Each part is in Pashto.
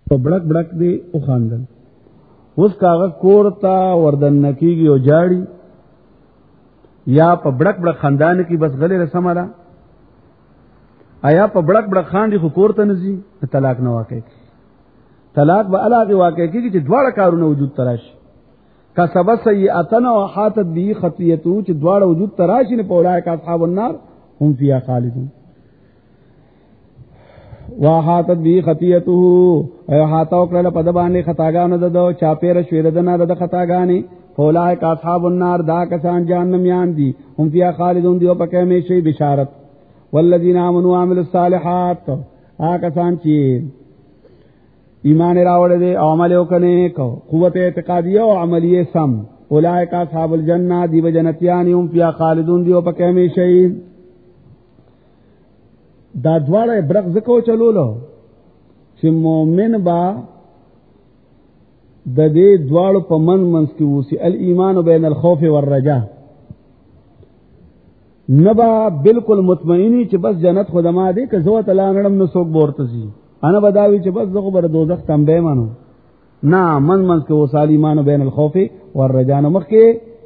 په بڑک بڑک دی او خاندل اوس کاغه کورتا وردن نکیږي او جاړي یا په بڑک بڑک خاندان کې بس غلې رسمه ده آیا په بڑک بڑک خاندي خو کورته نزي طلاق نه واقع کی طلاق به علاوه واقع کیږي چې دواړه کارونه وجود تراشي کسب سیئاتن او حاتت به خطیته چې دواړه وجود تراشي نه پولای کا اصحاب النار هم فيها خالدون واحاتت به خطیته او حاتو کړه په د باندې خطاګانو ددو چاپېره شویر دنه د خطاګانی پولای کا اصحاب النار دا کسان جهنميان دي هم فيها خالدون دی او پکې همیشه بشارت والذین آمنوا وعملوا الصالحات کسان چې ایمان راوړل دي او عمل وکړي کو قوت اعتقادیه او عملیه سم اولئک اصحاب الجنه دی جنتیان هم فيها خالدون دی او پکې همیشه دا دواړه برق زکو چلولو چې مؤمن با د دې دواړو په منځ کې وسی الایمان بین الخوف والرجاء نبا بالکل مطمئنی چې بس جنت خدما دې که زو تعالی نړم نو څوک ورتزي انا بداوی چې بس زغه بر دوزخ تنبه مانو نه منځ کې وصال ایمان بین الخوف والرجاء نو مخکې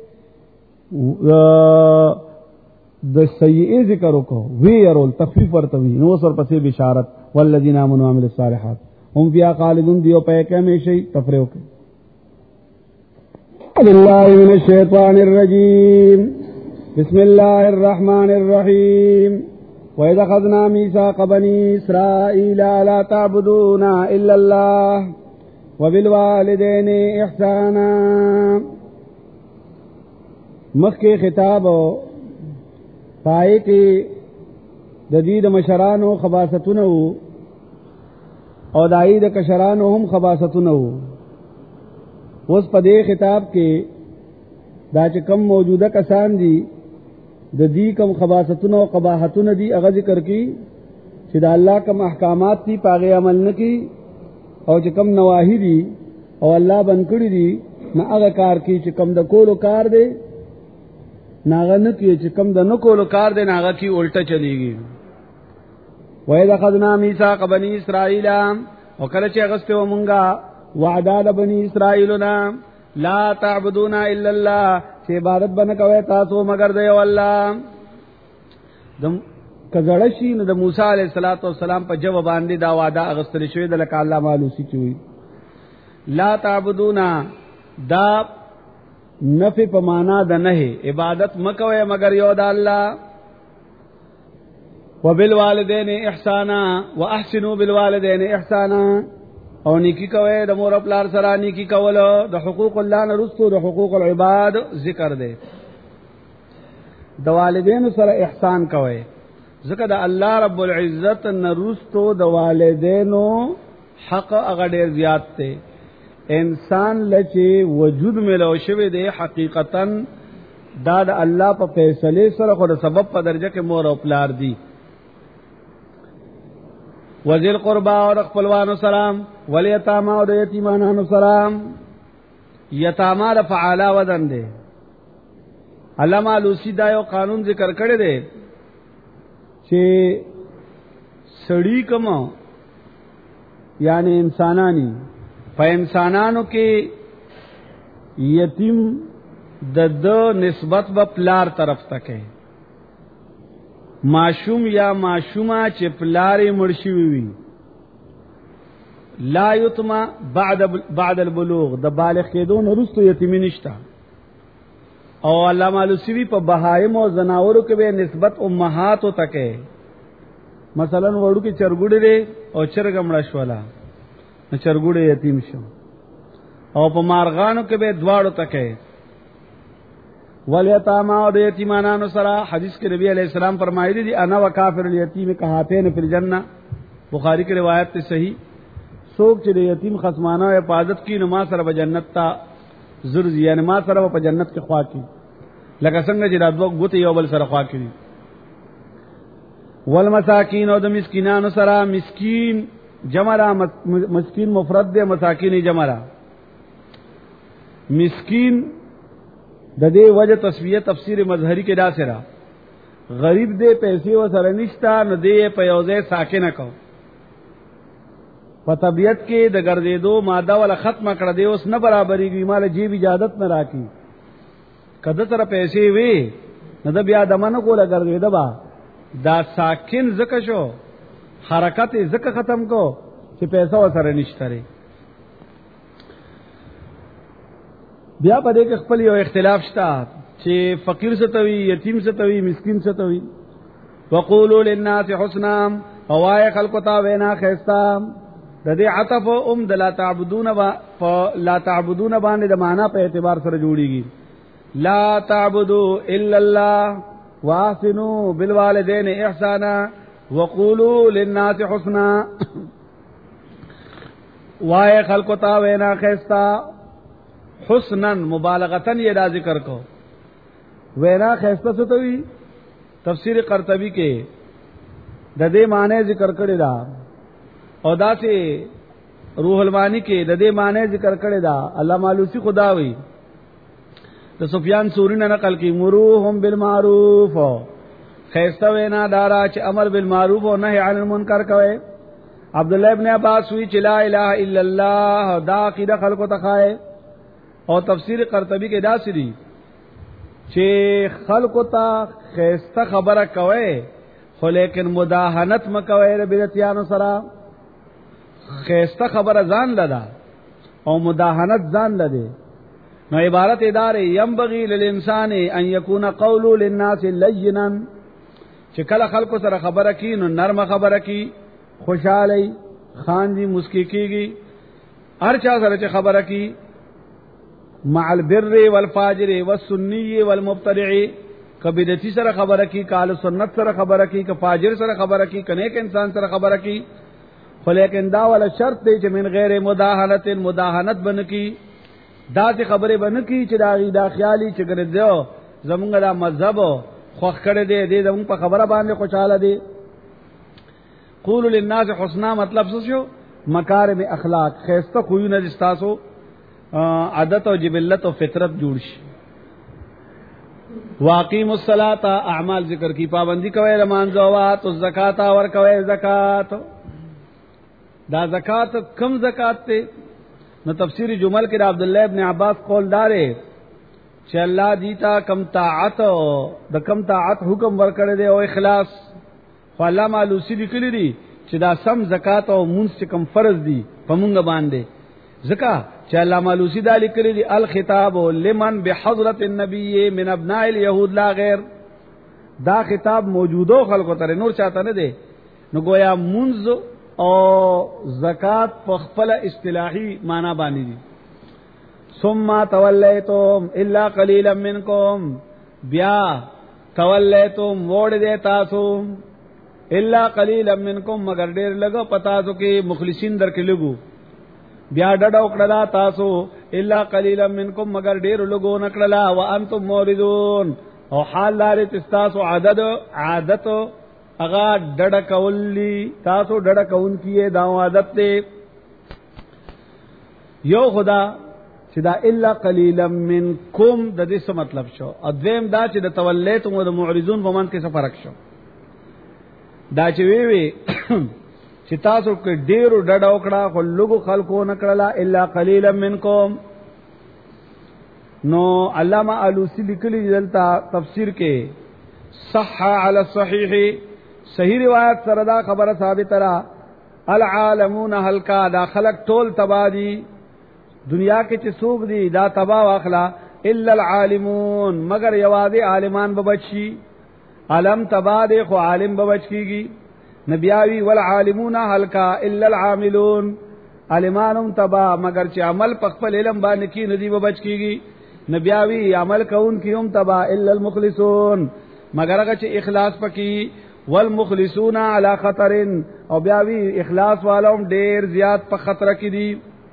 د سیئه ذکر وکړو وی يرول تخفیف ورته وی نو سر پسې بشارت والذین آمنوا وعملوا الصالحات هم فيها خالدون دیو په کې همیشه تفریح وکړي بالله من الشیطان الرجیم بسم الله الرحمن الرحیم وَإِذْ أَخَذْنَا مِيثَاقَ بَنِي إِسْرَائِيلَ لَا تَعْبُدُونَ إِلَّا اللَّهَ وَبِالْوَالِدَيْنِ إِحْسَانًا مخکې خطاب پای کې د دې د مشرانو خباستونه او دای د کشرانو هم خباستونه اوس په دې خطاب کې دا چې کم موجوده کسان دي د دې کم خباستونه او قباحتونه دي هغه ذکر کی چې د الله کوم احکامات دي پاغه عمل نکي او چې کم نواهی دي او الله بند کړی دي نه هغه کار کی چې کم د کولو کار دی ناغه نه کی چې کم د نو کولو کار دی ناغه کی الټه چلیږي وَإِذْ أَخَذْنَا مِيثَاقَ بَنِي إِسْرَائِيلَ او کله چې اغسته ومنګه وعده د بني اسرائیلنا لا تعبدون الا الله چې عبادت بنه کوي تاسو مگر دی الله دم کزړشي نو د موسی علیه السلام په جواب باندې دا وعده اغستل شوی د لک الله مالوسی چوي لا تعبدون دا نفی په معنا د نه عبادت مکوي مگر یو د الله وبالوالدین احسانا واحسنوا بالوالدین احسانا او نیکی کوي د مور خپل سره نیکی کول د حقوق الله نه رسو د حقوق العباد ذکر دی د والدین سره احسان کوي ځکه د الله رب العزت نه رسو د والدینو حق هغه ډیر زیات دی انسان لچې وجود ملو شوی دی حقیقتا دا د الله په فیصله سره خو د سبب په درجه کې مور او پلار دی وذل قربا او خپلوانو سلام ولیتاما او د یتیمانو سلام یتاما د فعالا وزن دی علامه لوسی دا یو قانون ذکر کړی دی چې سړی کوم یعنی انسانانی په انسانانو کې یتیم د نسبت به پلار طرف تکه معشوم یا معشومه چې پلاری مرشي وي لا یتما بعد البلوغ د بالغ کېدو وروسته یتیمی نشتا او علامه لوسی په بهایم او زناورو کې به نسبت امهات او تکه مثلا وړو کې چرګوډې دي او چرګمړه شولا نو چرګوډې یتیم شو او په مارغانو کې به دواړو تکه ولیتاما او د یتیمانو سره حدیث کې نبی علیہ السلام فرمایلی دي انا وکافر الیتیم کهاتین فی الجنه بخاری کی روایت ته صحیح څوک چې د یتیم خصمانه او حفاظت کی نو ما سره په جنت ته زرز یعنی ما سره په جنت کې خوا کی لکه څنګه چې د دوه غوته یو بل سره خوا کی والمساکین او د مسکینانو سره مسکین جمع را مسکین مفرد دی مساکین جمع را مسکین د دې وجه تسویه تفسیر مظهری کې دا سره غریب دې پیسې و سره نشتا نو دې په یوځای ساکنه کو په طبیعت کې د ګرځېدو ماده ولا ختمه کړه دی اوس نه برابرېږي مال جیب اجازت نه راکې کده تر پیسې وي نه د بیا دمنه کوله ګرځېده با دا ساکن زکه شو حرکت زکه ختم کو چې پیسې وسره نشته لري بیا په دې کې خپل یو اختلاف شته چې فقیر ستوي یتیم ستوي مسکین ستوي وقولوا للناس حسنا اوای خلق تا وینا خيستا د دې عطف د لا تعبدون باندې د معنا په اعتبار سره جوړیږي لا تعبدوا الا الله واحسنوا بالوالدين احسانا وقولوا للناس حسنا وای خلق تا وینا خيستا حسنا مبالغتن یہ دا ذکر کو وینا خیسته ستوي تفسیر قرطبی کې د دې معنی ذکر کړی دا او دا چې روح المانی کې د دې معنی ذکر کړی دا علامه علوسی خداوی د سفیان ثوری نه نقل کی مروهم بالمعروف خیسته وینا دارا چې امر بالمعروف او نهی عن المنکر کوي عبد الله ابن عباس وی چې لا اله الا الله دا عقیده خلقو تخای او تفسیر قرطبی کې دا سری چې خلقو ته خیسته خبره کوي خو لیکن مداهنت مکوي د بدعتانو سره خیسته خبره ځان لدا او مداهنت ځان لده نو عبارت ادارې ينبغي للانسان ان يكون قول للناس لينا چې کله خلقو سره خبره کی نو نرمه خبره کی خوشاله خاندي مسکی کیږي هر چا سره چې خبره کی مع البر والفاجر والسنی والمبتدع کبدتی سره خبره کی کال سنت سره خبره کی ک فاجر سره خبره کی کنيک انسان سره خبره کی خو لیکن دا ولا شرط دی چې من غیر مداهنت بن کی دا ته خبره بن کی چې دا غي دا خیالي چې ګرځو زمونږ دا مذهب خوخ کړه دې زمونږ په خبره باندې خوشاله دي قول للناس حسنا مطلب څه شو مکارم اخلاق خیسته خوونه دستاسو عادت او جبلت او فطرت جوړ شي واقیم الصلاۃ اعمال ذکر کی پابندی کوي لمانځه او اتو زکات ور کوي زکات دا زکات کم زکات ته نو تفسیر جمل کې عبد الله ابن عباس قول دارې چې الله دیتا کم طاعت د کم طاعت حکم ور کړی دی او اخلاص خو الله مالوسی لیکلی دی چې دا سم زکات او مونږ چې کم فرض دي په مونږ باندې زکات چې الله مالوسی دا لیکلی دی الخطاب لمن بحضرت النبي من ابناء اليهود لا غیر دا خطاب موجودو خلکو ته نور چاته نه دی نو گویا منز او زکات په خپل اصطلاحي معنا باندې دي ثم تولیتم الا قليلا منکم بیا تولیتم وړ دې تاسو الا قليلا منکم مگر ډېر لګو پتا تو کې مخلصین درکې لګو بیا ډډ وکړه تاسو الا قليلا منکم مگر ډېر لګو نکړه وانتم موردون او حال لري تاسو عادت اغا ډډ کولی تاسو ډډ کون کیه دا عادت ته یو خدا چې دا الا قليلا منکم د دې څه مطلب شو اذیم دا چې د تولیتم او د معرضون په من کې څه فرق شو دا چې وی چې تاسو کې ډېر ډډ وکړه خو لګو خلکو نکړه الا قليلا منکم نو علامہ علوسی لیکلی دلته تفسیر کې صح علی الصحیح صحیح روایت سره دا خبره ثابت را العالمون هلکا دا خلق ټول تبادی دنیا کې چې څوک دي دا تبا واخلا الا العالمون مگر یوازې عالمان به بچي عالم تبادی خو عالم به بچ کیږي نبیاوی والعالمون هلکا الا العاملون عالمانم تبا مگر چې عمل په خپل علم باندې کې ندی به بچ کیږي نبیاوی عمل کون کیوم تبا الا المخلصون مگر هغه چې اخلاص پکې والمخلصون على خطر او بیاوی اخلاص والوم ډیر زیات په خطر کې دي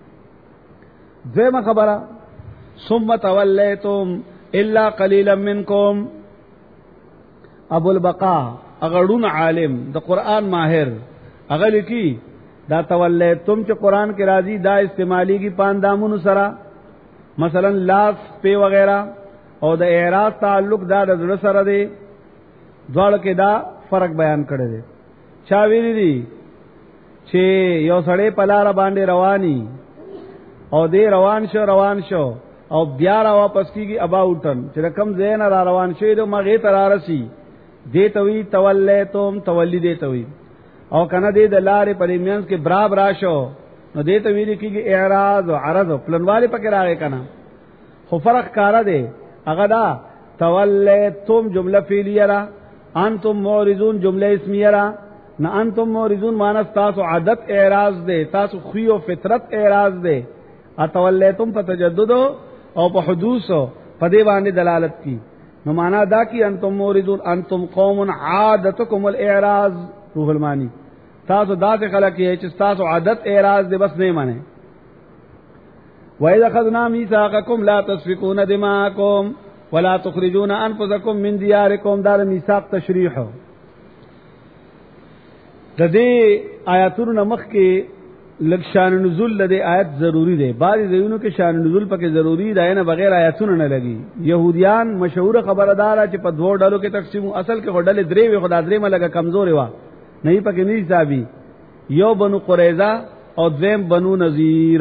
دیمه خبره ثم تولیتم الا قليلا منکم ابو البقاء اغړون عالم د قران ماهر اغل کی دا تولیتم چې قران کې راځي دا استعمالي کی پاندامونو سره مثلا لاس په وغیرہ او د اعراض تعلق دا د زړه سره دی دواړو کې دا فرق بیان کړی دی چا ویلي دي چې یو سړی په لار باندې رواني او دې روان شو او بیا را واپس کیږي اباوټن چې رقم زین را روان شي نو مغه تر راسي دې توي تولیتم تولی دې توي او کنه دې د لارې پریمینس کې براب راشو نو دې توي کیږي اعراض او عرض پلنواله پکې راغی کنه خو فرق کارا دی هغه دا تولیتم جمله فعلیه را انتم معرضون جمله اسمیه را نه انتم معرضون معنی تاسو عادت اعراض دی تاسو خو او فطرت اعراض دی اتولیتم په تجدد او په حدوث په دې باندې دلالت کی نو معنا دا کی انتم موردون انتم قوم عادتکم الاعراض روح المانی تاسو داسې خلک یې چې تاسو عادت اعراض دې بس نه مانه وَإِذَا أَخَذْنَا مِيثَاقَكُمْ لَا تَسْفِكُونَ دِمَاءَكُمْ وَلَا تُخْرِجُونَ أَنفُسَكُمْ مِنْ دِيَارِكُمْ دا میثاق تشریح د دې آیاتونو مخ کې لږ شان نزول د آیت ضروری دی بعض ځایونو کې شان نزول پکې ضروری دی نه بغیر آیاتونو نه لګي يهوديان مشهور خبردار چې په دوه ډلو کې تقسیم اصل کې هډل درې وي خدای درې ملګه کمزوري وا نه پکې نه حسابي یو بنو قریظه او دویم بنو نذیر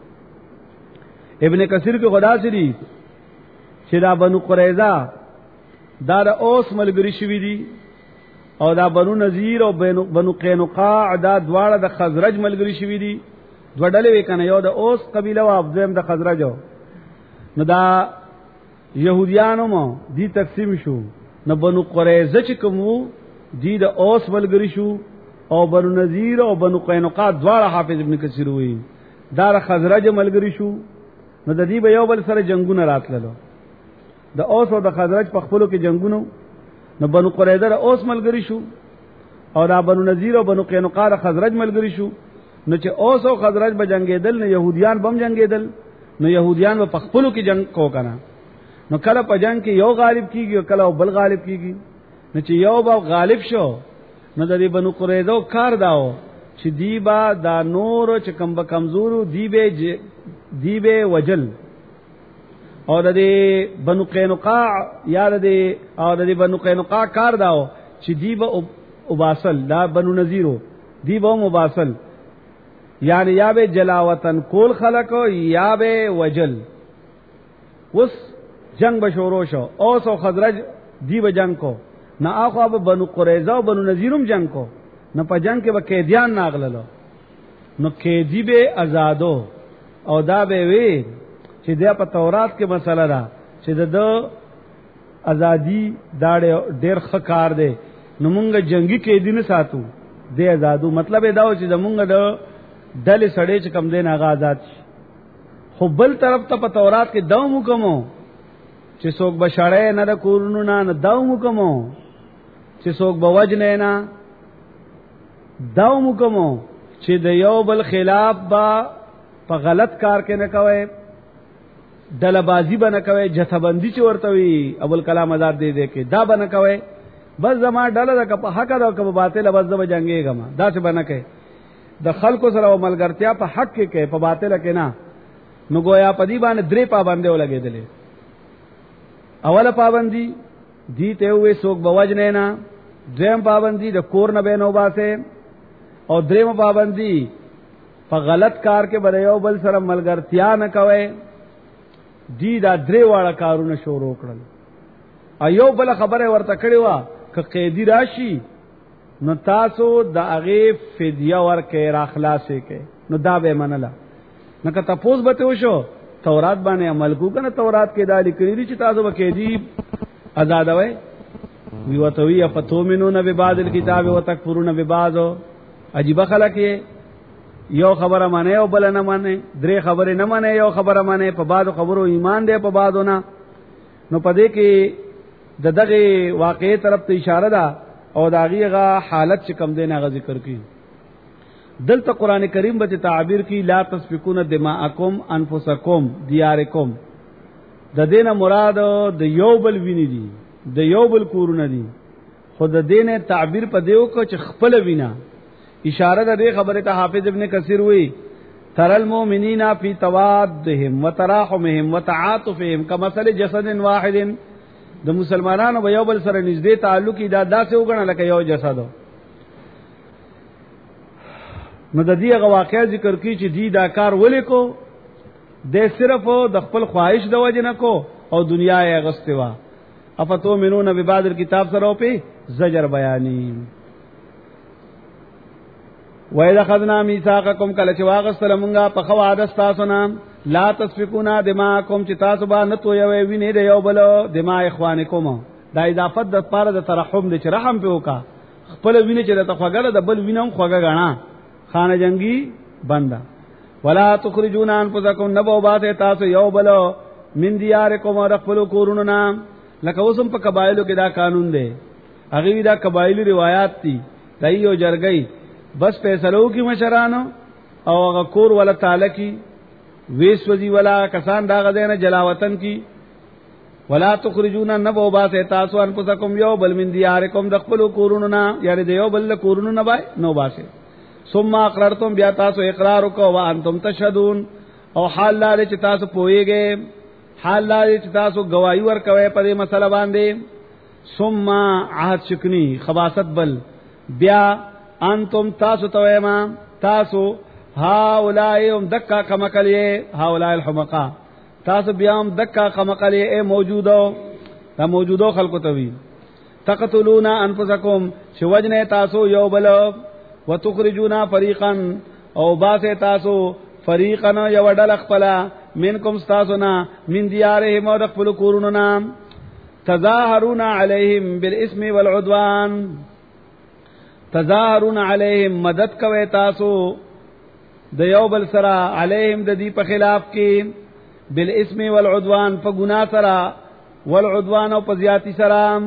ابن کثیر کې خدا سری چې دا بنو قریظه دا د اوس ملګری شوی دي او دا بنو نذیر او بنو قینقاع دا دواړه د خزرج ملګری شوی دي دوه ډلې وکنه یو د اوس قبیله او ابزم د خزرج نو دا يهوديانو مو دي تقسیم شو نو بنو قریظه چې کومو دي د اوس ملګری شو او بنو نذیر او بنو قینقاع دواړه حافظ ابن کثیر وی دا د خزرج ملګری شو نو د دې به یو بل سره جنگونه راتللو د اوس او د خزرج په خپلو کې جنگونو نو بنو قریظه اوس ملګری شو او دا بنو نذیر او بنو قینقاع خزرج ملګری شو نو چې اوس او خزرج به جنگیدل نو يهوديان بم جنگیدل نو يهوديان په خپلو کې جنگ کو کنه نو کله په جنگ کې یو غالب کیږي او کله بل غالب کیږي نو چې یو به غالب شو نو د دې بنو قریظه کار داو چې دیبا دا نور چې کم به کمزورو دیبه وجل او د دې بنو قینقاع یا د دې او د دې بنو قینقاع کار داو چې دیبه وباسل دا بنو نذیرو دیبه مباسل یعنی یا به جلاوطن کول خلقو یا به وجل وس جنگ بشورو شو اوس او خزرج دیبه جنگ کو نه اخو به بنو قریظه او بنو نذیرم جنگ کو نه په جنگ کې به قیدیان ناغللو نو قیدی به آزادو او دا به وی چې دا په تورات کې مسله ده چې د ازادي دا ډېر ښه کار دی نو مونږ جنگي قیدی نه ساتو د آزادو مطلب دا و چې مونږ د دل سړې چې کم دین هغه آزاد شي خو بل طرف ته په تورات کې دا حکمو چې څوک بشړې نه د کورونو نه دا حکمو چې څوک بوجنه نه دا حکمو چې د یو بل خلاف با په غلط کار کې نه کوي دلبازی به نه کوي جثبندی چې ورته وي ابو کلام آزاد دې کې دا به نه کوي بس زما ډله ده په حق ده او په باطل بس د جنگيګم دا څه به نه کوي د خلکو سره ملګرتیا په حق کې کوي په باطل کې نه نو گویا په دې باندې درې پابندې ولګېدلې اوله پابندی دي ته وې څوک بوجنه نه دویم پابندی د کور نه بینو باسه او دریم پابندی په غلط کار کې بل یو بل سره ملګرتیا نه کوي دی دا درې واړه کارونه شروع کړل ایو بل خبره ورته کړی و ک قیدی راشي نو تاسو د هغه فدیه ورکې را خلاصې کې نو دا به منله نو که تاسو به ته وشو تورات باندې عمل کو کنه تورات کې دا لیکلي دي چې تاسو به قیدی آزاد وای وی وتوی فتومنون ببعض الكتاب وتکفرون ببعض عجیب خلک یو خبره مانه او بل نه مانه درې خبره نه مانه یو خبره مانه په بعضو خبرو ایمان دی په بعضو نه نو پدې کې دغه واقعي طرف ته اشاره ده او داغیغه حالت چې کم دینه غ ذکر کی دلته قران کریم به تعبیر کی لا تسفكون دماءکم انفسکم دیارکم د دینه مراد د یوبل ویني دي د یوبل کورونه دي خود د دینه تعبیر په دیو کو چې خپل وینا اشاره ده خبره ته حافظ ابن کثیر وی تر المؤمنین فی توادهم وتراحمهم وتعاطفهم کمثل جسد واحد د مسلمانانو به یو بل سره نږدې تعلق دا داسې وګڼل لکه یو جسد نو د دې واقعیا ذکر کی چې دی دا کار ولې کو د صرف د خپل خواهش د وجه نه کو او دنیا یې غستوا افتو منون ببعض الكتاب سره په زجر بیانی وَإِذَا خَذْنَا مِيثَاقَكُمْ کله چې واغستل مونږه په خو عادت تاسو نه لا تسفكونا دماءکم چې تاسو باندې تو یو ویني دی یو بل دماء اخوانکم دا اضافت د پاره د ترحم د چې رحم په وکا خپل ویني چې د خوګړه د بل وینم خوګه غاڼه خانه جنگي بندا ولا تخرجون انفسکم نبو باته تاسو یو بل من دیارکم ورخلو کورونو نام لکه اوسم په قبایلو کې دا قانون دی هغه دا قبایلی روایت دي دایو جرګي بس فیصلو کی مشرانو او هغه کور ولا تعالی کی ویس وزی ولا کسان دا غدینه جلاوطن کی ولا تخرجون نبو باته تاسو انفسکم یو بل من دیارکم دخلوا کورونو نا یعنی دیو بل کورونو نه بای نو باسه ثم اقررتم بیا تاسو اقرار وکوا وانتم تشهدون او حال لاره چې تاسو پويږئ حال لاره چې تاسو گواہی ورکوي په دې مسله باندې ثم عهد شکنی خباست بل بیا انتم تاسو تویما تاسو هاولائهم دکا کمکلیه هاولای الحمقا تاسو بیام دکا کمکلیه موجودو دا موجودو خلقو توی تقتلون انفسکم شوجنه تاسو یو بل وتخرجون فریقا او باسه تاسو فریقا یو ډل خپل منکم تاسونا من دیارهم او خپل کورونو تظاهرون علیهم بالاسم والعدوان تظاهرون علیهم مدد کوي تاسو د یو بل سره علیهم د دې په خلاف کې بالاسم والعدوان په ګناه سره والعدوان او په زیاتی سره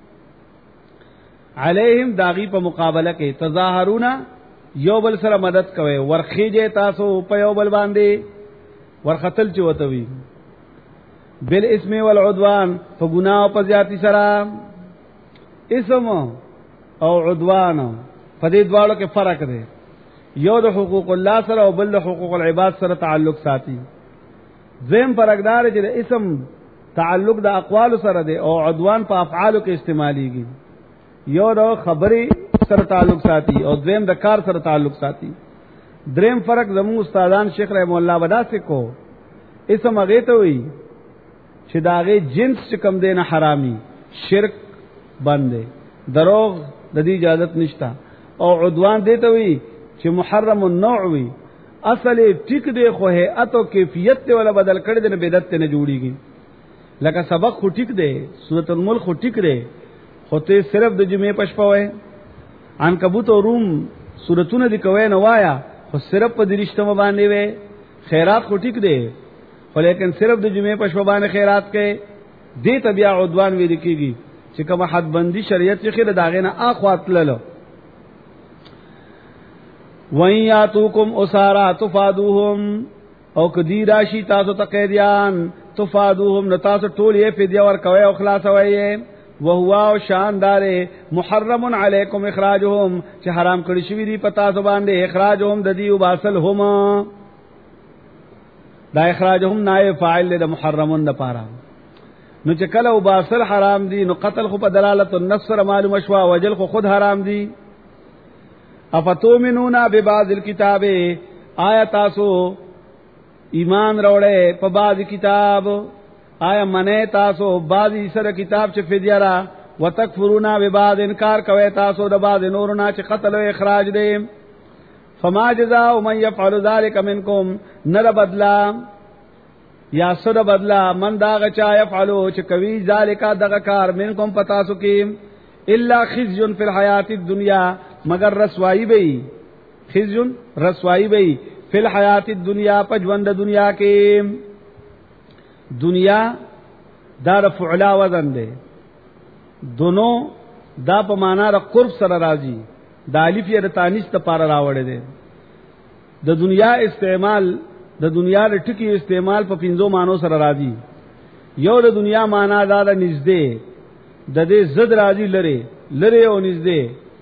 علیهم داغي په مقابله کې تظاهرون یو بل سره مدد کوي ورخیږي تاسو په یو بل باندې ورختل چوتوي بالاسم والعدوان په ګناه او په زیاتی سره اسم او عدوان په دې دواړو کې فرق دی یو د حقوق الله سره او بل د حقوق العباد سره تعلق ساتي زم فرقدار چې د اسم تعلق د اقوال سره دی او عدوان په افعالو کې استعماليږي یو د خبري سره تعلق ساتي او دویم د کار سره تعلق ساتي دریم فرق زمو استادان شیخ رحم الله ودا سے کو اسم هغه ته وي چې داغه جنس چې کم دینه حرامي شرک باندې دروغ د دې اجازت نشتا او عدوان دیته وي چې محرم النوع وي اصل ټیک دی خو هيئت او کیفیت ته ولا بدل کړي د بدعت نه جوړیږي لکه سبق خو ټیک دی سورۃ الملک خو ټیک دی خو ته صرف د جمعې پښپوي عنکبوت او روم سورتونه دی کوي نو وایا خو صرف په درشتمه باندې وي خیرات خو ټیک دی خو لیکن صرف د جمعې پښپ باندې خیرات کوي دې تبع عدوان وی لیکيږي چې کوم حد بندي شریعت چې خله داغه نه اخوات للو وَيَاتُوكُمْ أُسَارَى تُفَادُوهُمْ او کدی راشی تاسو تقیدیان تفادوهم نتاسو ټول یې فدیه ور کوي او خلاصوي وهو شاندار محرم علیکم اخراجهم چې حرام کړی شوی دی پتا سو باندې اخراجهم د دیو باسل هم دا اخراجهم نائب فاعل د محرمون د پاره نو چې کله وباسل حرام دي نو قتل خو په دلالت النفس سره معلوم شوا وجل خو خود حرام دي افتومنون ببعض الكتاب آیا تاسو ایمان روڑے پا بعض کتاب آیا منع تاسو بعضی سر کتاب چه فدیه را و تکفرونا ببعض انکار کوئے تاسو دا بعض نورنا چه قتل و اخراج دے فما جزاؤ من یفعل ذالک منکم نر بدلا یا صد بدلا من داغ چا یفعلو چه کوي ذالکا دغکار منکم پتاسو کیم الا خزیون فی الحیات الدنیا مگر رسوائی بئی خزیون رسوائی بئی فی الحیات الدنیا پجوند دنیا کے دنیا دا فعلا وزن دے دونوں دا پا مانا را قرب سر رازی دا الف یا تانیس تا پارا راوڑے دے دا دنیا استعمال دا دنیا دا ٹکی استعمال پا پنزو مانو سر رازی یو دا دنیا مانا دا دا نزدے دا دے زد رازی لرے او نزدے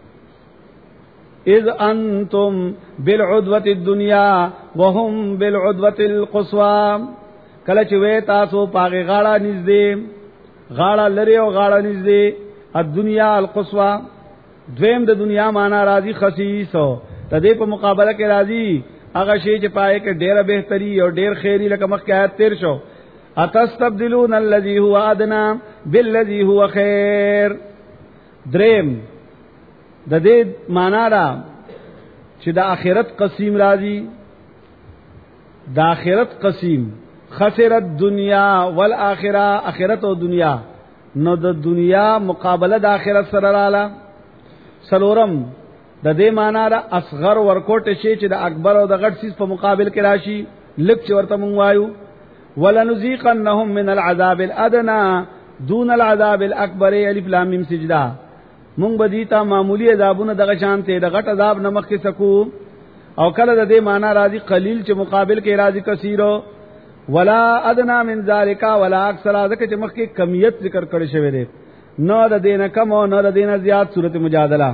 اذ انتم بالعدوة الدنیا وهم بالعدوة القصوى کله چې وې تاسو پاغه غاړه نږدې غاړه لري او غاړه نږدې الدنیا القصوى دویم د دنیا معنا راضی خصیص تدې په مقابله کې راځي هغه شی چې پای کې ډېر بهتري او ډېر خیری لکه مخکې آیات تیر شو اتستبدلون الذي هو ادنى بالذي هو خير. دریم د دې معنا را چې د آخرت قسیم راځي د آخرت قسیم خسرت دنیا والآخرة آخرت او دنیا نو د دنیا مقابله د آخرت سره رااله. سلورم د دې معنا را اصغر ورکوټ شي چې د اکبر او د غټ سیس په مقابل کې راشي لک چې ورته مونږ وایو ولنذيقنهم من العذاب الادنى دون العذاب الاكبر الف لام میم سجدا. مونږ بدیتا معمولی عذابونه دغه شانته د غټ عذاب نمخ کې سکو او کله د دې معنا راځي قلیل چې مقابل کې راځي کثیرو ولا ادنى من ذلك ولا اکثر ذکر چې مخکې کمیت ذکر کړی شوی دی نو د دینه کم او نو د دینه زیات سورته مجادله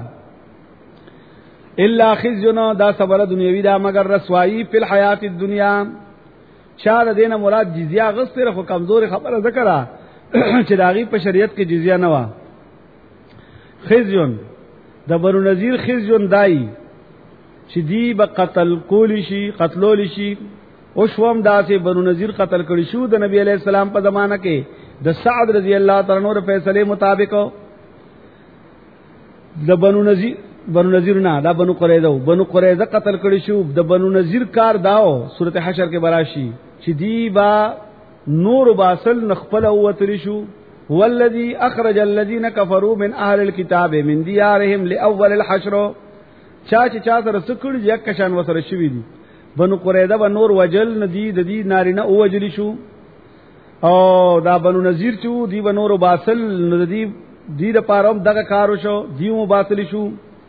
الا خزي دا صبر دنیوی دا مگر رسوایی فی الحیات الدنیا. چا د دینه مراد جزیه غستره خو کمزور خبره ذکره چې داغي په شریعت کې جزیه نه و. خزي د بنو نذیر خزي دای چې دی به قتل کول شي قتلول شي او شوم داسې بنو نذیر قتل کړي شو د نبی علیہ السلام په زمانہ کې د سعد رضی الله تعالی عنہ فیصله مطابق د بنو نذیر نه دا بنو قریظه قتل کړي شو. د بنو نذیر کار داو سورته حشر کې براشي چې دی با نور باسل نخپل او وتر شو والذي اخرج الذين كفروا من اهل الكتاب من ديارهم لاول الحشر. چا سره سکړي یک کشان وسره شوی دي بنو قریظه و نور وجل ندی د دې نارینه او وجلی شو او دا بنو نذیر چې دی و نور باسل ندی دی د پاروم دغه کارو شو دیو باطل شو.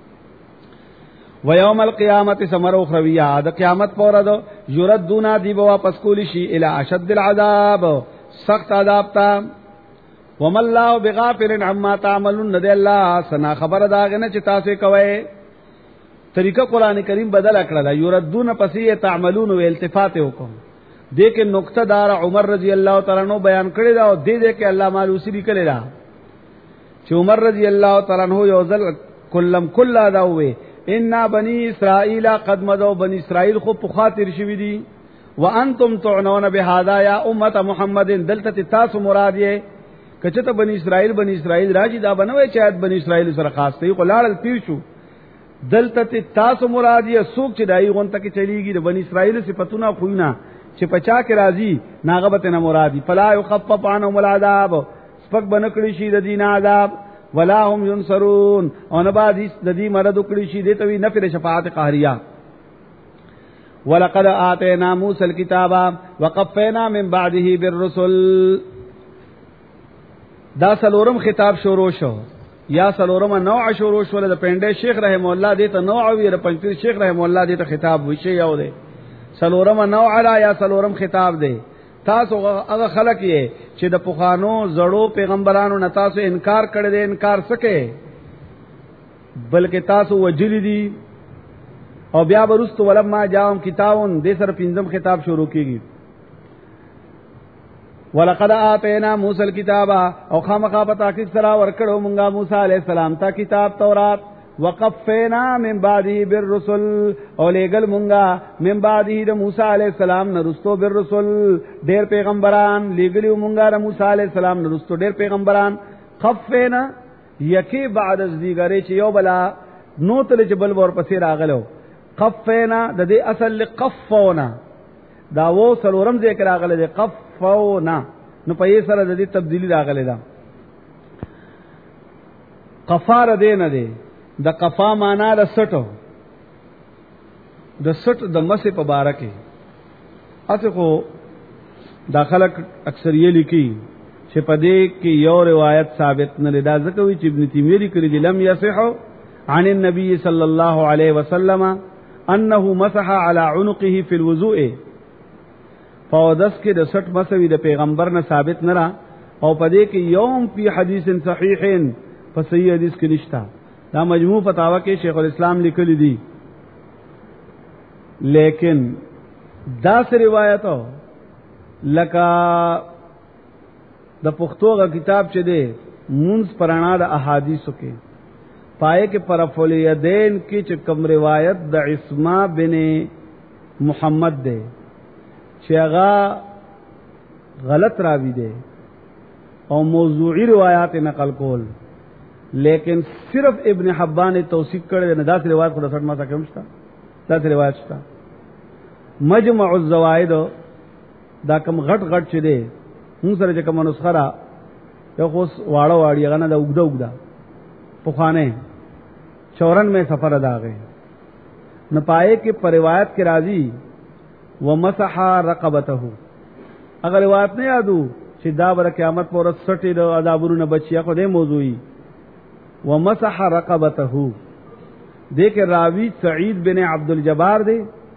و یوم القیامت ثمر اخرویہ د قیامت پورا دو یردون دی به واپس کولی شي الی اشد العذاب سخت عذاب تا. وم الله بغافل عما تعملون ندی الله سنا خبر داغنه چې تاسو کوي. طریقہ قران کریم بدل کړل یردون پسې تعملون او التفات وکم دې کې نقطه دار عمر رضی الله تعالی عنہ بیان کړی دا او دې کې الله مالوسی لیکلی دا چې عمر رضی الله تعالی عنہ یو ځل کله دا وې ان بني اسرائيل قد مضوا بني اسرائيل خو په خاطر شوی دي وانتم تعنون بهذا يا امه محمد دلته تاسو مراد یې کچته بني اسرائيل راځي دا بنوي چې بني اسرائيل سره خاص دی خو لاړل پیر شو دلته تاسو مراد یې سوق چې دای غونته کې چلیږي د بنی اسرائیل صفاتونه خوونه چې پچا کې راځي ناغبت نه مرادي فلا يخفف عنهم العذاب سپک بنکړي شي د دین عذاب ولا هم ينصرون او نه بعد د دې مراد وکړي شي د توي نفر شفاعت قهريه. ولقد آتينا موسى الكتاب وقفينا من بعده بالرسل. دا سلورم خطاب شروع شو یا سلورم نوع شروع شول د پنده شیخ رحم الله دې ته نوع وی د پنځپیر شیخ رحم الله دې ته خطاب وشي یو دی سلورم نوع را یا سلورم خطاب دی. تاسو هغه خلک یې چې د پوخانو زړو پیغمبرانو نه تاسو انکار کړی دی انکار سکے بلکې تاسو وجلی دي او بیا ورستو ولما جاءهم کتابون دې سره پنځم خطاب شروع کیږي. ولقد آتینا موسی الكتاب او خامخا پتا کی سرا ورکړو مونږه موسی علی السلام ته کتاب تورات وقفینا من بعده بالرسل او لګل مونږه من بعده د موسی علی السلام نرستو بالرسل ډیر پیغمبران لګلیو مونږه د موسی علی السلام نرستو ډیر پیغمبران. خفینا یکی بعد از دیګری چې یو بلا نو تل جبل ور پسې راغلو خفینا د دې اصل قفونا دا وو سلورم ذکر راغله د قفونا نو په یې سره د دې تبدیلی راغله ده. قفار دې نه دی د قفا معنا د سټو د سټ د مسه په بارکه اته کو داخله اکثر یې لیکي چې په دې کې یو روایت ثابت نه لیدا ځکه وی چې ابن تیمیه لیکلی دی لم یصح عن النبي صلی الله علیه وسلم انه مسح على عنقه في الوضوء. فودس کې د سټ مسوي د پیغمبر نه ثابت نه را او په دې کې یوم فی حدیث صحیحین په صحیح حدیث کې نشتا. دا مجموع فتاوا کې شیخ الاسلام لیکلی دی لیکن دا سه روایتو لکه د پښتو غ کتاب چې دی مونږ پرانا د احادیثو کې پائے کے پرف الیدین کی چکم روایت د عصمہ بن محمد دے چیغا غلط راوی دے اور موضوعی روایات نقل کول، لیکن صرف ابن حبان توثیق کرے نہ داس روایت خدا سٹ ما تا کمشتا داس روایت شتا مجمع الزوائد دا کم غټ غټ چ دے مون سره چې کوم نسخه را یو خو واړه واړی غنه دا وګدا وګدا په خانه 94 میں سفر ادا گئے نہ پائے کہ پر روایت کے راضی ومسح رقبته اگر روایت نہیں یادو چې دا بر قیامت پر سټی د عذابونو بچیا خو دې موضوعی ومسح رقبته دے کے راوی سعید بن عبد الجبار دے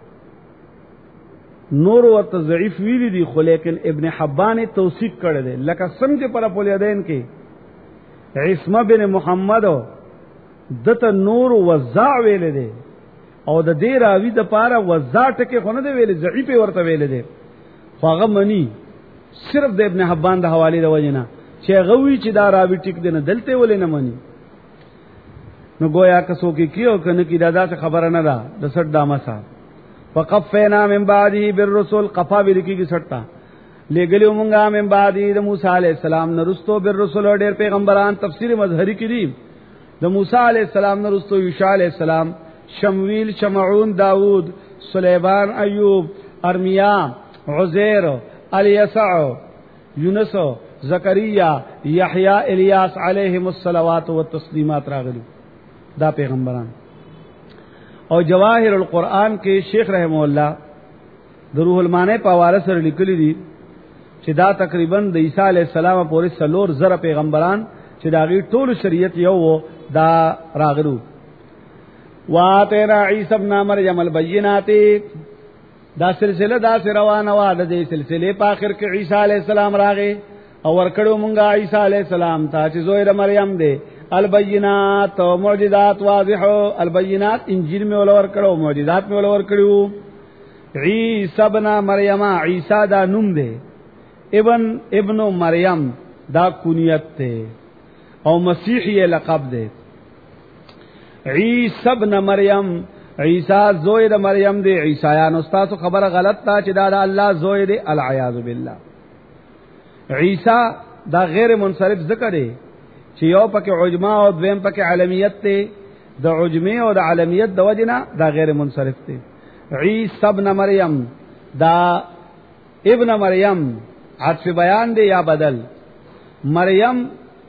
نور و ضعیف ویلی دی خو لیکن ابن حبان توثیق کړی دی لکه څنګه پر الیدین کې عصمہ بن محمد دته نور وزع ویل دی او د دې راوی د پاره وزع ټکه خو نه دی ویل ضعیف ورته ویل دی خو هغه منی صرف د ابن حبان د حواله د وجنه چې غوي چې دا راوی ټیک دی نه دلته ولې نه منی نو گویا کسو کی کیو کنه کی دادا سے خبر نه دا د سټ دامه صاحب وقفینا من بعده بالرسل قفا بلکی کی سٹتا لے گلیو مونگا من بعده د موسی علیہ السلام نرستو بالرسل اور ډیر پیغمبران تفسیر مظهری کی دی د موسی علیہ السلام نرستو یوشع علیہ السلام شمویل شمعون داود سلیمان ایوب ارمیا عزیر الیسع یونس زکریا یحیی الیاس علیہم الصلوات والتسلیمات راغلی دا پیغمبران اور جواہر القرآن کے شیخ رحمہ اللہ روح المانی پاوارہ سر لکلی دی چې دا تقریبا د عیسی علیہ السلام پورې سلور زره پیغمبران چې دا غي ټول شریعت یو دا راغلو واتینا عیسی ابن مریم البینات دا سلسله دا روانه وا د دې سلسله په اخر کې عیسی علیہ السلام راغی او ورکړو مونږه عیسی علیہ السلام ته چې زوی د مریم دی البینات و معجزات واضح البینات انجیل میں ولور کرو معجزات میں ولور کرو عیسی ابن مریم عیسی دا نوم دے ابن مریم دا کنیت تے او مسیحی لقب دے عیسی ابن مریم عیسی زوی د مریم دے عیسایان استاد خبر غلط تا چې دا الله زوی دے العیاذ بالله عیسی دا غیر منصرف ذکر دے چې یو پکې عجمه او دویم پکې علمیت ته د عجمه او د علمیت د وجنه دا غیر منصرف ته عیسی ابن مریم دا ابن مریم عطف بیان دی یا بدل مریم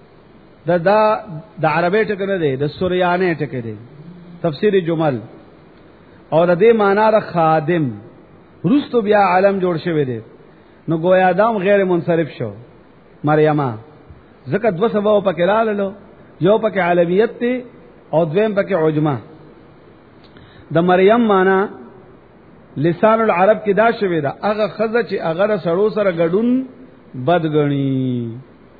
د عربی ټکه نه دی د سوریانه ټکه دی تفسیر جمل او د دې معنا د خادم رستو بیا عالم جوړ شوی دی نو گویا دام غیر منصرف شو مریمه ذکر دو سبب پکې رالو یو پکې علویت ته او دویم پکې عجمه د مریم معنا لسان العرب کې دا شوی دا هغه خزه چې هغه سړو سره غډون بدګنی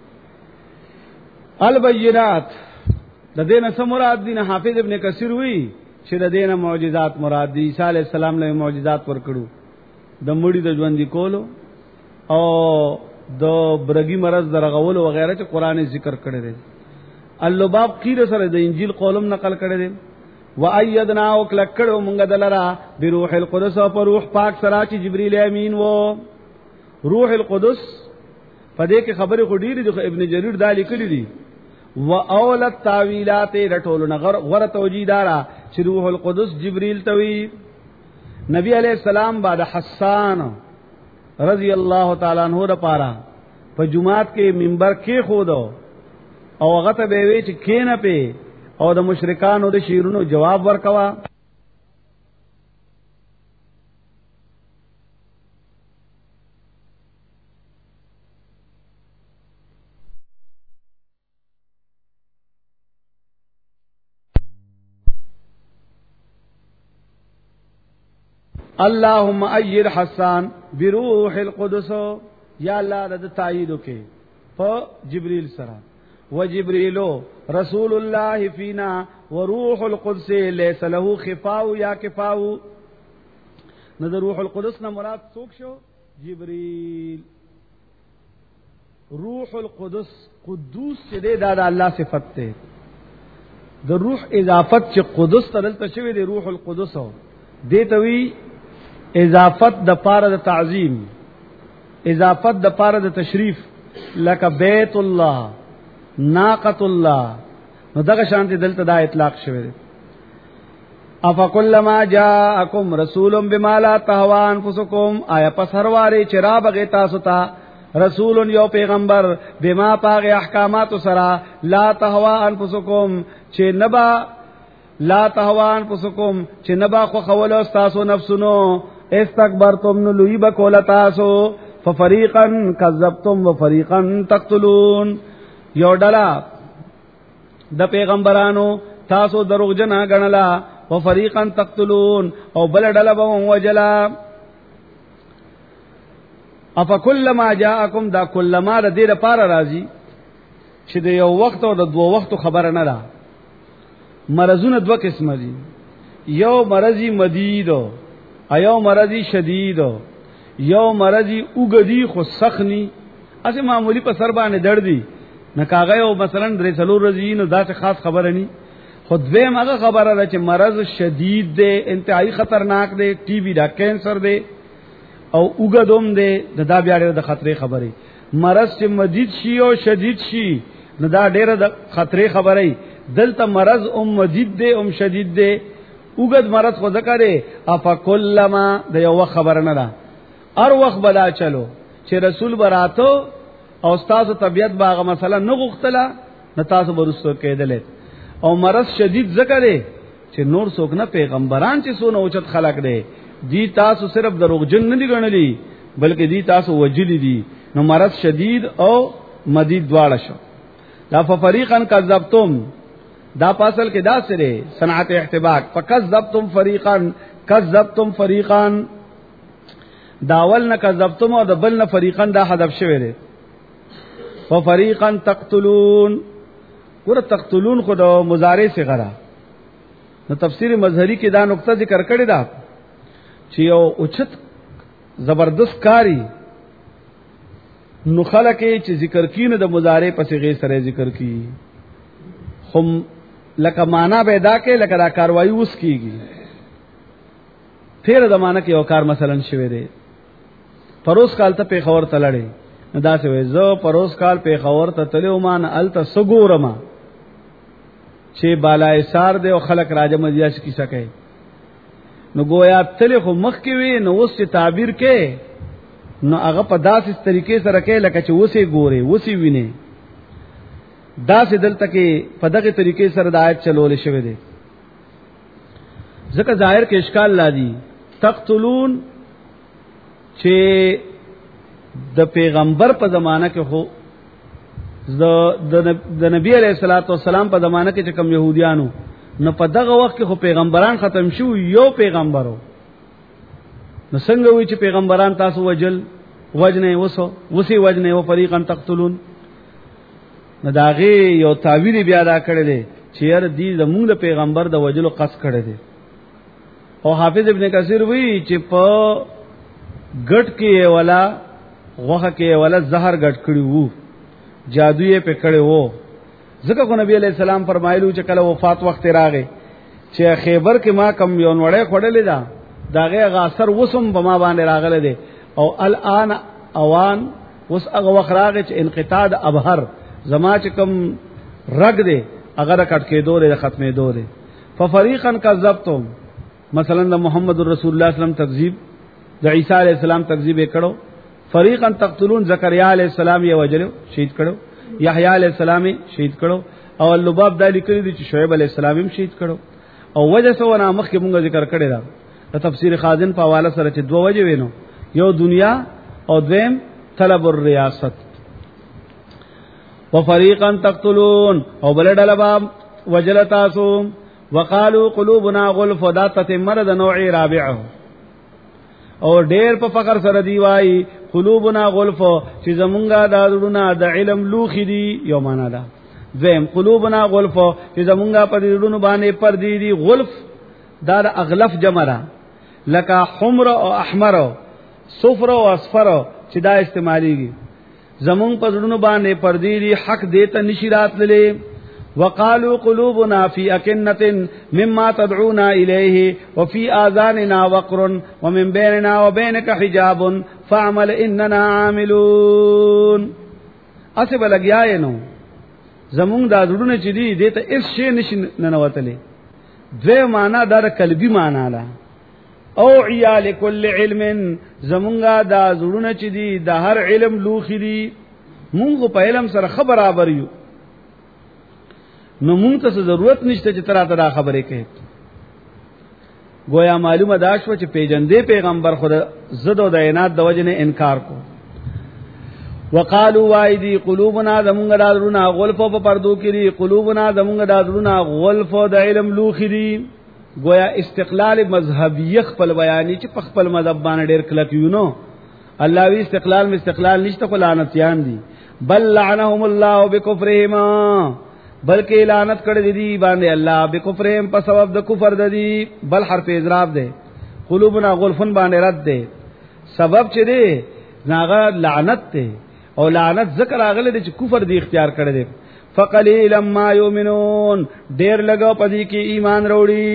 البینات د دینه سم مراد دین حافظ ابن کثیر وی چې د دینه معجزات مراد دي عیسی علی السلام له معجزات ورکړو د مړي د ژوند کولو او دو برگی مرض درغول وغیرہ چې قران ذکر کړی دی اللباب قیر سره د انجیل قولم نقل کړی دی وایدنا او کلکړو مونږ دلرا بروح القدس او روح پاک سره چې جبرئیل امین وو روح القدس پدې کې خبره خډيري د ابن جرير دا لیکلی دی و اولت تاویلات رټول نغر ور توجیدارا چې روح القدس جبرئیل توی نبی علیہ السلام بعد حسان رضی اللہ تعالی عنہ د پارا په جمعات کې منبر کې خودو او هغه ته به وی چې کینه په او د مشرکانو د شیرونو جواب ورکوا اللهم ايد حسان بروح القدس یا الله د تایید کې په جبريل سره وجبريل رسول الله فينا وروح القدس ليس له خفاء یا کفاء نو روح القدس نه مراد څوک شو جبريل روح القدس قدوس چې دا د الله صفت ده د روح اضافت چې قدس ته دلته شوی دی روح القدس دې ته وی اضافت د پاره د تعظیم، اضافت د پاره د تشریف، لکه بیت الله، ناقۃ الله، نو دغه شانتي دلته دا اطلاق شوی دی. افکلما جاءکم رسول بما لا تهوا انفسکم، آیا پس هر واره چرا بغی تاسو ته رسول یو پیغمبر بما پاغه احکامات سره لا تهوا انفسکم چې نبا لا تهوا انفسکم چې نبا خو خول تاسو نفسونو استكبرتم نلوی بکول تاسو ففریقا کذبتم وفریقا تقتلون، یو ډلا د پیغمبرانو تاسو دروغجن غنلا وفریقا تقتلون او بل ډلا به وجلا. افکلما جاءکم دا کلما د دې لپاره راځي چې د یو وخت او د دوه وختو خبره نه ده. مرزونه دوه قسم دي، یو مرضی مدید ایو مرضی شدید، یو مرضی اوګدی خو سخنی اسه معمولی په سر باندې درد دي نه کاغه او مثلا درې څلور ورځې نو دا څه خاص خبره نه. خود به هغه خبره ده چې مرض شدید دی، انتهایی خطرناک دی، ټي بي دا کینسر دی او اوګدوم دی، دا بیا ډېر د خطرې خبره. مرض چې مدید شي او شدید شي نو دا ډېر د خطرې خبره. دلته مرض مدید دی شدید دی، اوګد مرض خو ذکر دی. افکلما د یو خبر نه ده، هر وخت بلا چلو چې رسول براتو او استاد طبيعت باغه مثلا نه غختله نه تاسو برستو کېدل. او مرض شدید ذکر دی چې نور څوک نه پیغمبران چې سونه اوچت خلق دی، دی تاسو صرف دروغجن نه دي ګڼلي بلکې دی تاسو وجلی دي. نو مرض شدید او مدید دواړه شو. دا ففریقا کذبتم دا پاسل کې دا سره صنعت احتباق فکذبتم فریقا کذبتم فریقا، داول نه کذبتم او د بل نه فریقا دا حذف شوی دی. ففریقا تقتلون، ګور تقتلون خو د مضارع صيغه نو تفسیر مظهری کې دا نقطه ذکر کړی دا چې یو اوچت زبردست کاری نو خلک چې ذکر کینې د مضارع په صيغه سره ذکر کی هم لکه معنا پیدا کې لکه دا کاروایی اوس کیږي. پھر د معنا کې یو کار مثلا شوی دی، پروس کال ته پیښور ته لړې نو دا څه وې زه پروس کال پیښور ته تلو مان الته سګورما چې بالای سار دی او خلک راجه مدیاش کی سکے نو گویا تل خو مخ کې وي نو اوس چې تعبیر کې نو هغه په داسې طریقې سره کې لکه چې وسی ګوري وسی ویني. دا سه دلته کې په دغه طریقې سره د آیت چلول شوی دی. ځکه ظاهر کې اشکال لادي تقتلون چې د پیغمبر په زمانہ کې هو د نبی علیہ الصلوۃ والسلام په زمانہ کې چې کوم يهوديانو نو په دغه وخت کې خو پیغمبران ختم شو، یو پیغمبرو نو څنګه وی چې پیغمبران تاسو وجنه وسی وجنه او فریقا تقتلون. نو داغه یو تعویل بیا دا کړی دی چې هر دې زموږ د پیغمبر د وجلو قص کړی دی. او حافظ ابن کثیر وی چې په ګټ کې ولا غوخه کې ولا زهر ګټ کړی وو، جادو یې په کړی وو. ځکه کو نبی علیہ السلام فرمایلو چې کله وفات وخت راغی چې خیبر کې ما کم یو وړې خړلې دا داغه غاثر وسم په ما باندې راغله دي. او الان اوان وس هغه وخت راغی چې انقطاع ابهر زما چې کوم رګ دی اگر کټ کې دوره ختمې دوره. ففریقا کذبتم مثلا د محمد رسول الله صلی الله علیه وسلم تکذیب، د عیسی علیہ السلام تکذیب کړو. فریقا تقتلون زکریا علیہ السلام یې وجلو شهید کړو، یحیی علیہ السلام شهید کړو، او لباب دالی کړی دي چې شعیب علیہ السلام هم شهید کړو. او وجه سونه مخ کې مونږ ذکر کړی دا د تفسیر خازن په حواله سره چې دوه وجه وینو، یو دنیا او دویم طلب الریاست. وفریقا تقتلون او بلډل باب وجلتاسو وقالو قلوبنا غلف ذات مرض نوع رابعه او ډیر په فقر سره دی وای قلوبنا غلف چې زمونږه د درونه د علم لوخي دي یو معنا ده. زم قلوبنا غلف چې زمونږه په درونه باندې پر دي غلف دا د اغلف جمره لکه حمر او احمر صفر او اصفر چې دا استعماليږي. زمون په درونه باندې پر دي حق دیته نشیرات للې وقالوا قلوبنا في أكنة مما تدعونا إليه وفي آذاننا وقر ومن بيننا وبينك حجاب فاعمل إننا عاملون. اسه بلګیاي نو زمونږ د زړونو چې دی دته اس شی نشي ننوتلې. دوی معنا دا قلبي معنا ده. او عیال کل علم زمونږه د زړونو چې دی د هر علم لوخي دي. مونږ په علم سره برابر یو. نو مونږ ته ضرورت نشته چې تراته دا خبرې کوي. گویا معلومه دا شو چې پیجندې پیغمبر خود زد او د عینات د وجنه انکار کو. وقالوا وایدی قلوبنا زمونږ د زړونو غلف په پردو کې دي. قلوبنا زمونږ د زړونو غلف د علم لوخي دي. گویا استقلال مذهبی خپل بیانی چې په خپل مذهب باندې ډېر کلک یو نو. الله وی استقلال نشته خو لعنتيان دي. بل لعنهم الله بكفرهم بلکې لعنت کړی دی باندې الله بکفرهم په سبب د کفر د دی. بل حرف اضراب ده. قلوبنا غلفن باندې رد ده. سبب چې دی ناغه لعنت ده او لعنت ذکر اغله دي چې کفر دی اختیار کړی دی. فقلیلا ما یؤمنون ډیر لګو پدې کې ایمان وروړي.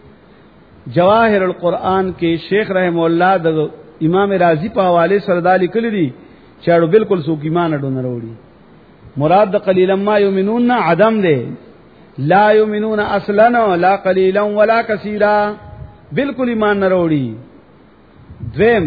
جواهر القرآن کې شیخ رحم الله د امام رازی په حواله سره دالي کړی دي چې اړو بالکل سو ایمان اډو نه وروړي. مراد قلیلا ما یؤمنون عدم ده. لا یؤمنون اصلا لا قلیلا ولا کثیرا بالکل ایمان نه وروړي. دویم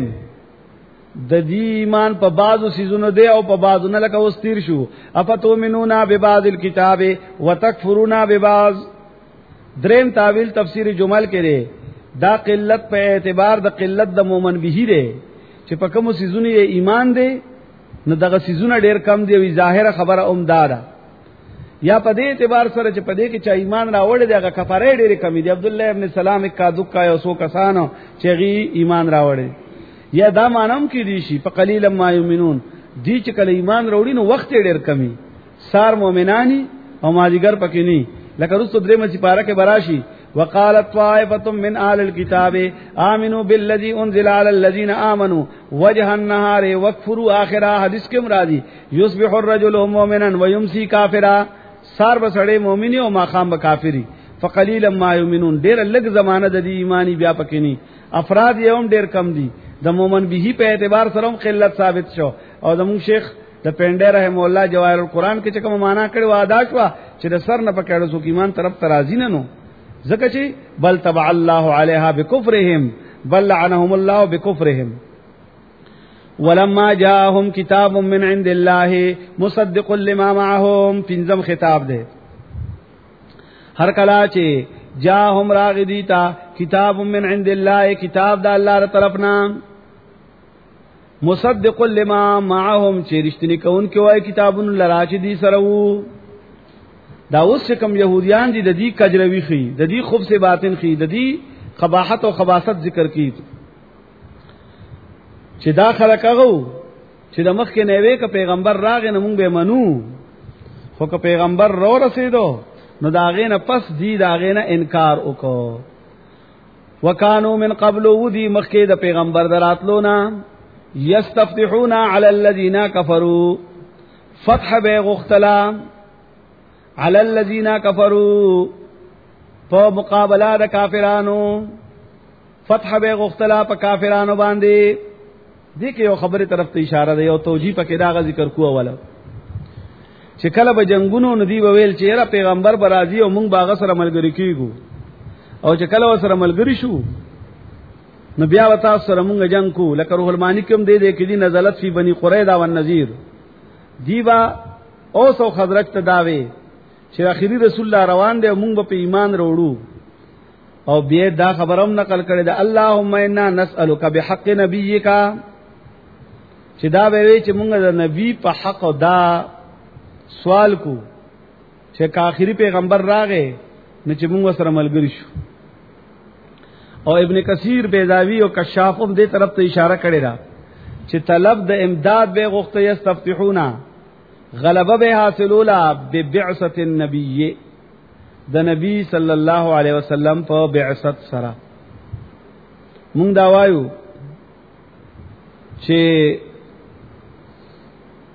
د دې ایمان په بعضو سيزونو دی او په بعضو نه لکه واستیر شو. افتؤمنون ببعض الكتاب وتکفرون ببعض. دریم تعویل تفسیر جمل کړي دا قلت په اعتبار د قلت د مومن به دی چې په کوم سيزونو ایمان دی نو دغه سيزونه ډیر کم دی. وی ظاهره خبره اومداده یا په دې اعتبار سره چې په دې کې چا ایمان راوړی دی هغه کفاره ډیره کم دی. عبد الله ابن سلام کا دکا یو سو کسانو چې غي ایمان راوړی. یا دا مانم کې دي شي په قلیل ما یؤمنون دي چې کله ایمان وروړي نو وخت ډیر کمی. سار مؤمنانی او ماجیګر پکې نه لکه رسو درې مې پاره کې براشي. وقالت طائفه من اهل الكتاب امنوا بالذي انزل على الذين امنوا وجه النهار واكفروا اخره. حدیث کې مرادي يصبح الرجل مؤمنا ويمسي كافرا. سار بسړې مؤمنی او ماخام به کافری. فقلیلا ما یؤمنون ډیر لږ زمانہ د دې ایمانی بیا پکې نه. افراد یوم ډیر کم دي. د مومن به په اعتبار سره قلت ثابت شو. او زمون شیخ د پنده رحم الله جواهر القرآن کې چې کوم معنا کړي وادا شو چې د سر نه پکړو سو ایمان طرف ترازی نه نو ځکه چې بل تبع الله عليها بكفرهم بل لعنهم الله بكفرهم. ولما جاءهم كتاب من عند الله مصدق لما معهم. پنځم خطاب ده. هر کلا چې جاءهم راغدیتا کتاب من عند الله کتاب د الله تر طرفنا مصدق لما معهم چې رښتینی کون کې وای کتابون لراچ دي سره وو. دا اوس کوم يهوديان دي د دې کجروي خي د دې خوب سے باطن خي د دې قباحت او خباثت ذکر کی چې دا خلک هغه چې د مخ کې نیوي ک پیغمبر راغی نه مونږ به منو خو ک پیغمبر رو رسیدو نو دا غینه پس دی دا غینه انکار وکړو. وکانو من قبل ودی مخکې د پیغمبر دراتلونا یستفتحون علی الذین کفروا فتح به غختلا علی الذین کفروا په مقابله د کافرانو. فتح به غختلا په کافرانو باندې. دې کې یو خبره طرف ته اشاره ده یو توجیه پکې دا ذکر کوه ولا چې کله به جنگونو ندی ویل چې را پیغمبر برازي او مونږ باغ سره ملګری کیږو او چې کله سره ملګری شو نو بیا وتا سره مونږ جنگ کو. لکه روح المانی کوم دې کې دي نزلت فی بنی قریظه و النذیر دیوا اوس او خزرج ته داوي چې اخیری رسول الله روان دی مونږ په ایمان وروړو. او بیا دا خبرم نقل کړی دا اللهم انا نسالک بحق نبیک چې دا وی چې مونږ د نبی په حق دا سوال کو چې آخري پیغمبر راغې نو چې موږ سره ملګری شو. او ابن کثیر بیضاوی او کشاف هم دې طرف ته اشاره کړی دا چې طلب د امداد به غوښته یستفتحونا غلبه به حاصلولا ببعثه النبی د نبی صلی الله علیه وسلم په بعثت سره. موږ دا وایو چې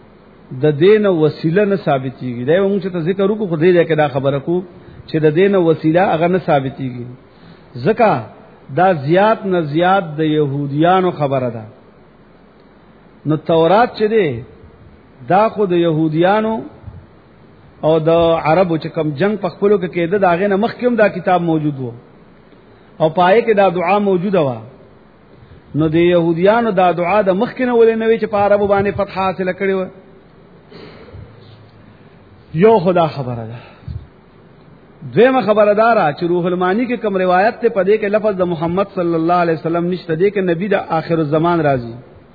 د دین وسیله نه ثابتېږي. دا موږ چې ذکر وکړو خو دې کې دا خبره کو چې د دین وسیله هغه نه ثابتېږي. ځکه دا زیات نه زیات د يهوديانو خبره ده. نو تورات چې دی دا خو د يهوديانو او د عربو چې کم جنگ په خپلو کې کېده دا غي نه مخکې دا کتاب موجود وو او پای کې دا دعا موجوده و. نو د يهوديانو دا دعا د مخکې نه ولې نه وی چې په عربو باندې فتح حاصل کړي و. یو خدا خبره ده. دویمه خبردارا چې روح المانی کې کوم روایت ته پدې کې لفظ د محمد صلی الله علیه وسلم نشته دی کې نبی د آخر الزمان راځي.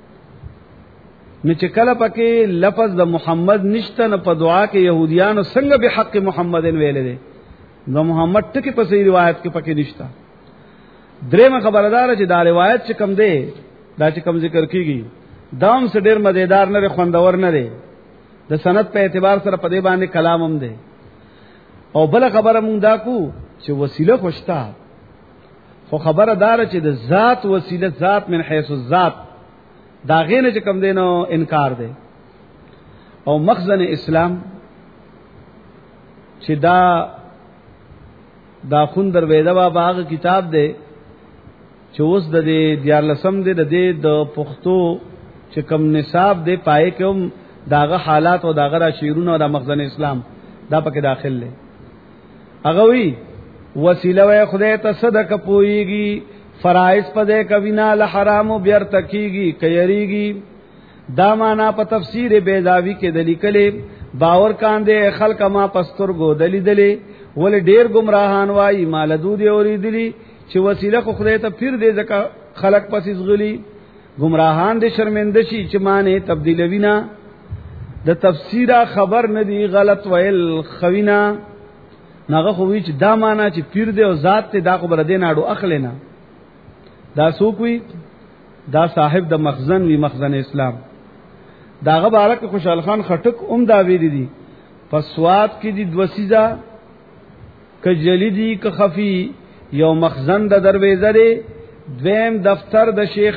نو چې کله پکې لفظ د محمد نشته نه په دعا کې يهوديانو څنګه به حق محمد ویل دي نو محمد ټکی په صحیح روایت کې پکې نشته. درېمه خبردار چې دا روایت چې کم دی دا چې کم ذکر کیږي دام سره ډېر مزیدار نه خوندور نه دی د سند په اعتبار سره په دې باندې کلام هم دی. او بل خبره مونږ دا کو چې وسیله خوشتا خو خبره دار چې د ذات وسیله ذات من حيث الذات دا غینه چې کم دینو انکار دی. او مخزن اسلام چې دا خوندر وېدا بابا کتاب دی چې اوس د دې دیارلسم دی د پښتو چې کم نصاب دی پای کوم داغه حالات او داغه شعرونه او د مخزن اسلام دا پکې داخل لې. هغه وی وسیله وای خدای ته صدقه پويږي فرائض پدې کوینا له حرامو بیرته کیږي کيریږي. دا معنا په تفسیر بیضاوی کې دلی کله باور کاندې خلق ما پسترګو دلی دلی ول ډیر گمراهان وای مال دودي اوریدلی چې وسیله خو خدای ته پیر دې ځکه خلق پسې زغلی گمراهان دې شرمنده شي چې معنی تبدیلوي نه د تفسیره خبر ندی غلط ویل خوینا ناغه خو وی چې دا معنا چې پیر دې او ذات ته دا خبر دې ناړو اخلینا دا څوک وی دا صاحب د مخزن وی مخزن اسلام داغه بارک خوشحال خان خټک دا ویری دي پسواد کې دي دوسیزا ک جلیدی ک خفی یو مخزن د دروازه دی دویم دفتر د شیخ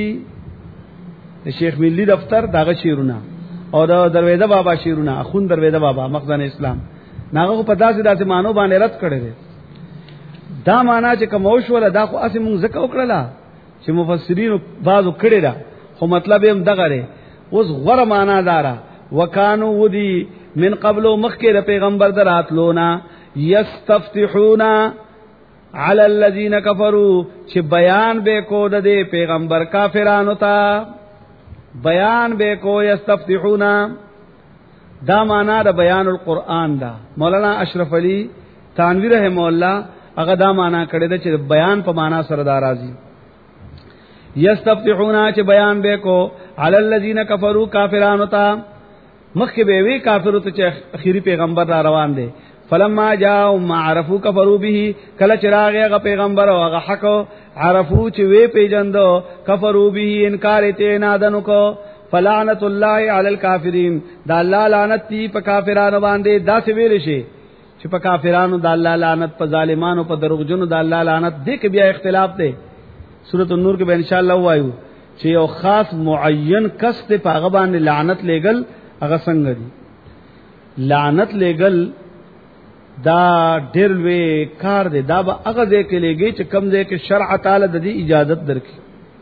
ملی دفتر داغه شیرونه او د دروازه بابا شیرونه اخون دروازه بابا مخزن اسلام ناغه په داسې مانو باندې رد کړی دی. دا معنا چې کوموش ولا دا خو اسې مونږ زکه وکړه چې مفسرین بعضو کړی دا خو مطلب هم دغه لري. اوس غره معنا دارا وکانو ودی من قبل مخکې پیغمبر دراتلونا یستفتحون علی الذین کفروا چې بیان به کو د پیغمبر کافرانو ته بیان به کو یستفتحون دا معنا د بیان القرآن دا. مولانا اشرف علی تانوی رحم الله هغه دا معنا کړی دا چې بیان په معنا سره دا راځي. یستفتحون چې بیان به کو علی الذین کفروا کافرانو ته مخکې به وی کافرو ته چې اخیری پیغمبر را روان دی. فلما جاءوا ما عرفوا كفروا به کله چراغ هغه پیغمبر او هغه حق عرفو چې وی پیجندو کفروا به انکار ته نادنو کو فلعنت الله علی الکافرین دا الله لعنت دی په کافرانو باندې دا څه ویل شي چې په کافرانو دا الله لعنت په ظالمانو په دروغجنو دا الله لعنت دې کې بیا اختلاف دی. سورۃ النور کې به ان شاء الله وایو چې یو خاص معین کس ته په هغه باندې لعنت لګل هغه څنګه دی. لعنت لګل دا ډېر لوی کار دی. دا به هغه ځای کې لګي چې کم ځای کې شرع تعالی د دې اجازت درکړي.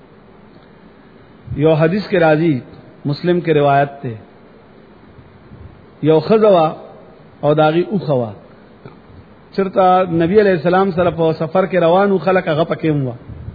یو حدیث کې راځي مسلم کې روایت ده یو خزوا او داغي اوخوا چرته نبی علیہ السلام سره په سفر کې روانو خلک هغه پکې مو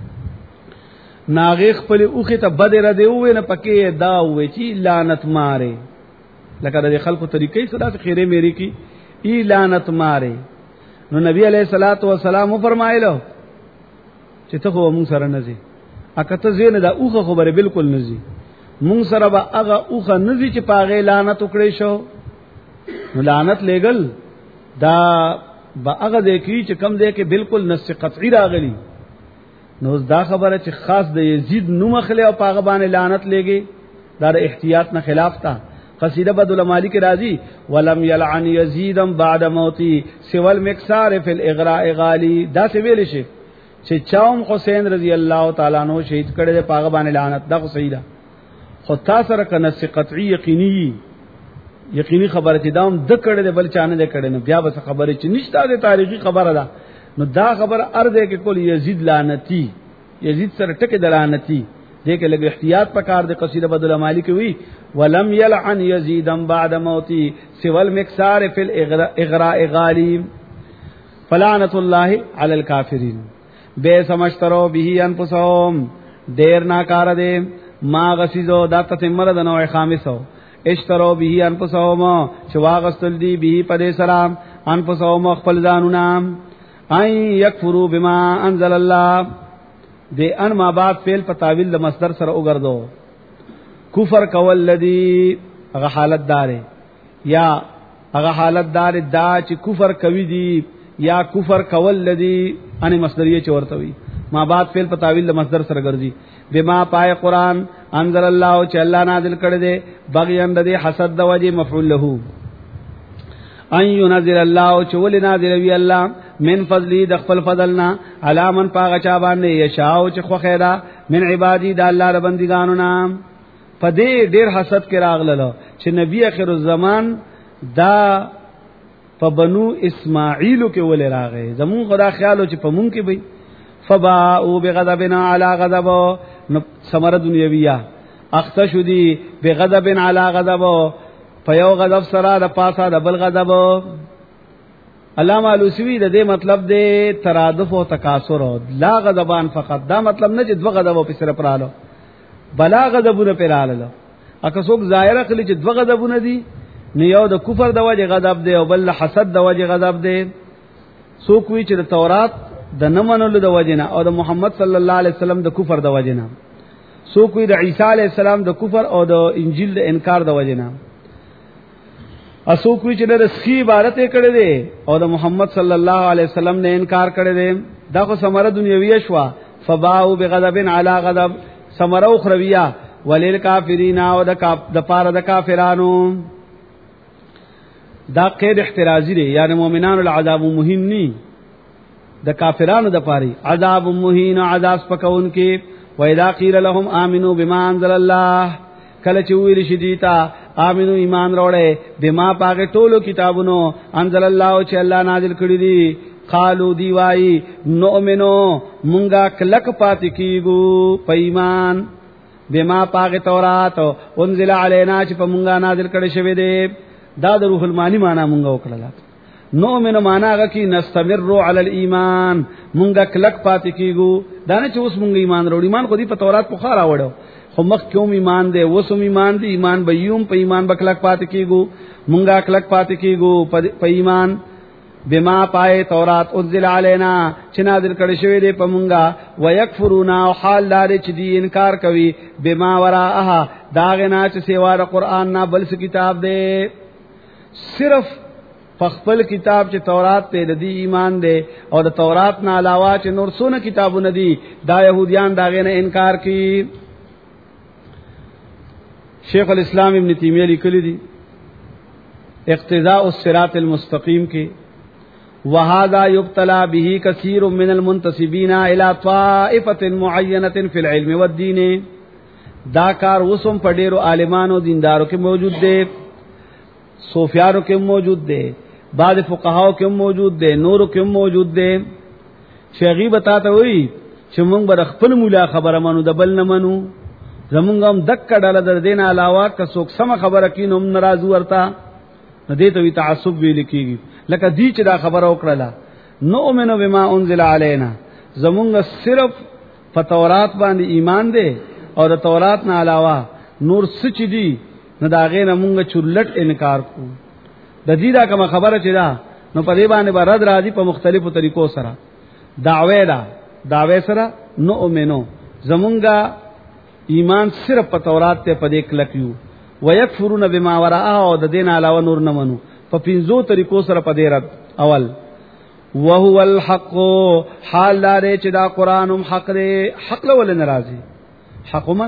ناغه خپل اوخه ته بدر دی وې نه پکې دا وې چې لعنت ماره لکه د خلکو طریقې سره خیره مېری کی ای لعنت ماره. نو نبی علیہ الصلوۃ والسلام فرمایلو چې ته خو مون سره نزي اکته زین دا اوخه خبره بالکل نزي مون سره به هغه اوخه نزي چې پاغه لعنت وکړي شو. نو لعنت لګل دا با هغه دې چې کم دې کې بالکل نص قطعی راغلی. نو دا خبره چې خاص د یزید نوم خله او پاغه باندې لعنت لګي دا د احتیاط نه خلاف تا. قصیده بدل مالک راضی ولم یلعن یزیدا بعد موتی سوى المكسار فی الاغراء غالی. دا څه ویل شي چې چاوم حسین رضی الله تعالی عنہ شهید کړي د پاغه باندې لعنت دا خو صحیح ده. خو تاسو سره کنه قطعی یقیني یقیني خبره چې داوم د کړه د بل چانه د کړه نو بیا به خبره چې نشته د تاریخي خبره ده نو دا خبره ارده کې کول یزید لعنتی یزید سره ټکه د لعنتی دې کې لګ احتیاط پکار د قصیده بدل مالک وی ولم يلعن يزيدا بعد موتي سوى المكسار في الاغراء غالي فلعنه الله على الكافرين بے سمشترو به انفسهم دیر ناکار دے ما غسیزو دا تتمر د نوع خامسو اشترو به انفسهم چواغستل دی به پدې سلام انفسهم خپل ځانونه اي يكفروا بما انزل الله دې ان ما بعد فعل په تعویل د مصدر سره وګرځو کفر کول لذي هغه حالت دار یا هغه حالت دار دا چې کفر کوي دي یا کفر کول لذي ان مصدریه چورته وي ما بعد فعل په تعویل د مصدر سره ګرځي بما پای قران انزل الله چې الله نازل کړی دی بغیان د حسد د وجه مفعول له ان ينزل الله چې ول نازل وی الله من فضلی د خپل فضلنا علامن پاغه چا باندې یشاو چې خو خیره من عبادی د الله د بندګانو نام پدې ډیر حسد کې راغله چې نبی اخر الزمان دا په بنو اسماعیل کې ول راغې زمون خدا خیالو چې په مونږ کې وي فباءوا بغضبنا على غضب ثمره دنیویہ اختشوا دي بغضب على غضب فیو غضب سره د پاسه د بل غضب علامہ علوسوی د دې مطلب دی ترادف او تکاثر لا غضبان فقط دا مطلب نه چې دو غضب په سر پرالو بلا غضبونه پراله اکه څوک ظاهر کلی چې دو غضبونه دي نه یو د کفر د وجه غضب دی او بل حسد د وجه غضب دی څوک وی چې د تورات د نمنلو د وجنه او د محمد صلی الله علیه وسلم د کفر د وجنه څوک وی د عیسی علیه السلام د کفر او د انجیل د انکار د وجنه اسو کوئی چې د رسخي عبارت کړي دي او د محمد صلی الله علیه وسلم نه انکار کړي دي دا خو ثمره دنیویه شوا فباءوا بغضب علی غضب ثمره اخرویه وللکافرین او د پاره د کافرانو دا قید احترازی دی یعنی مؤمنانو العذاب مهین نی د کافرانو د پاره عذاب مهین عذاب پکون کې وإذا قيل لهم آمنوا بما انزل الله کله چې ویل شي دیتا امنو ایمان وروړې بما پاګه ټولو کتابونو انزل الله چې الله نازل کړی دي قالو دی وای نؤمنو مونږه کلک پات کیګو پېمان بما پاګه تورات انزل علینا چې په مونږه نازل کړی شوی دی دا د روح المانی معنا مونږه وکړه نؤمنو معنا هغه کې نستمر علی الایمان مونږه کلک پات کیګو دا نه چې اوس مونږ ایمان وروړي ایمان خو دې په تورات په خارا وړو خو مخ کوم ایمان دی وسوم ایمان دی ایمان به یوم په ایمان بکلک پات کیګو مونږه کلک پات کیګو په ایمان بما پای تورات انزل علینا چې نازل کړي شوی دی په مونږه ويکفرون او حال دار چې دی انکار کوي بما وراءها داغنا چې سیوا د قران نه بل څه کتاب دی صرف خپل کتاب چې تورات ته د ایمان دی او د تورات نه علاوه چې نور څونه کتابونه دي دا يهوديان داغه نه انکار کوي شیخ الاسلام ابن تیمیہ لیکلی دی اقتضاء الصراط المستقیم کې وهذا يبتلى به كثير من المنتسبين الى طائفه معينه في العلم والدين دا کار وسم په ډیرو عالمانو دیندارو کې موجود دی صوفیانو کې موجود دی بعض فقهاو کې موجود دی نورو کې موجود دی شیخی بتاته وی چې موږ به خپل مولا خبره مانو د بل نه مانو زمونږ هم دک ډاله در دین علاوه که څوک سم خبره کینوم ناراض ورتا نه دې ته وی تعصب ویل کیږي لکه دې چې دا خبره وکړه نو امنو بما انزل علینا زمونږ صرف په تورات باندې ایمان دی او د تورات نه علاوه نور سچ دی نه دا غې نه مونږ چولټ انکار کو د دې دا کوم خبره چې دا نو په دې باندې براد راځي په مختلفو طریقو سره دعوی سره نو امنو زمونږه ایمان صرف په تورات ته پدې کلکیو ويکفرون بما وراءه او د دین علاوه نور نه منو په پنځو طریقو سره پدې رد اول وهو الحق حال لري چې دا قرانم حق دی حق ول ناراضي حق من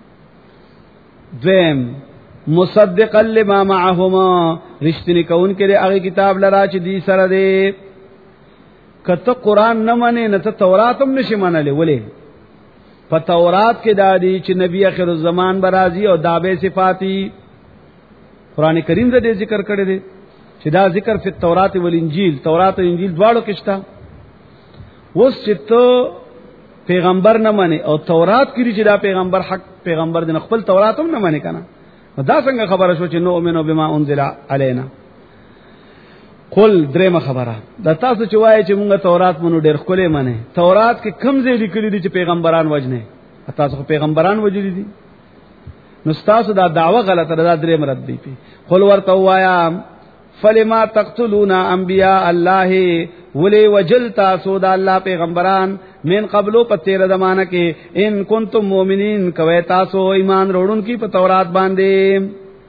دویم مصدقا لما معهما رښتینی کون کې هغه کتاب لرا چې دی سره دی کته قران نه منې نه ته تورات هم نشي منلې ولې په تورات کې دادی چې نبی اخر الزمان برازي او دابه صفاتی قران کریم دې ذکر کړی دی چې دا ذکر فی التوراۃ والانجیل، تورات او انجیل دواړو کې شته. وس چې ته پیغمبر نه مانی او تورات کې چې دا پیغمبر حق پیغمبر دی، خپل تورات هم نه مانی کنه، دا څنګه خبره شو چې نو امنو بما انزل علینا. قل درېمه خبره دا تاسو چې وایي چې مونږه تورات مونږ ډېر خلې مانی، تورات کې کم ځای لیکلي دي چې پیغمبران وجنه، تاسو خو پیغمبران وجلي دي، نو تاسو دا دعوه غلطه ده. درېم رد دی. قل ورته وایا فلما تقتلون انبیاء الله، ولی وجل تاسو د الله پیغمبران من قبلو په تیر زمانہ کې ان کنتم مؤمنین، کوي تاسو ایمان وروړونکي په تورات باندې.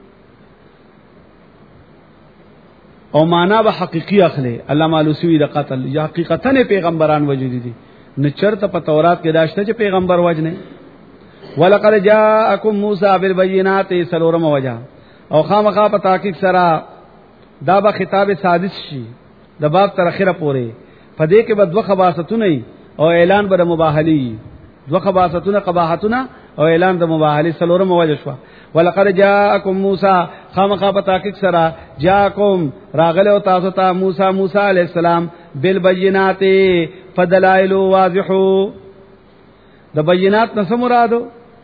او معنا به حقيقي اخلي علامه علوسوی د قتل یا حقیقتا پیغمبران وجود دي، نه چرته په تورات کې داشته چې پیغمبر وجنه. ولقد جاءکم موسی بالبينات سلورم وجه، او خامخا په تحقیق سره دا به خطاب سادس شي د باب تر اخره پورې. په دې کې به دوه خباستونه او اعلان به مباهلی، دوه خباستونه قباحتونه او اعلان د مباهلی سلورم وجه شو. ولقد جاءکم موسی، خامخا په تحقیق سره جاءکم راغله او تاسو ته موسی علیہ السلام بالبينات فدلائل واضحو. د بینات نه مرادو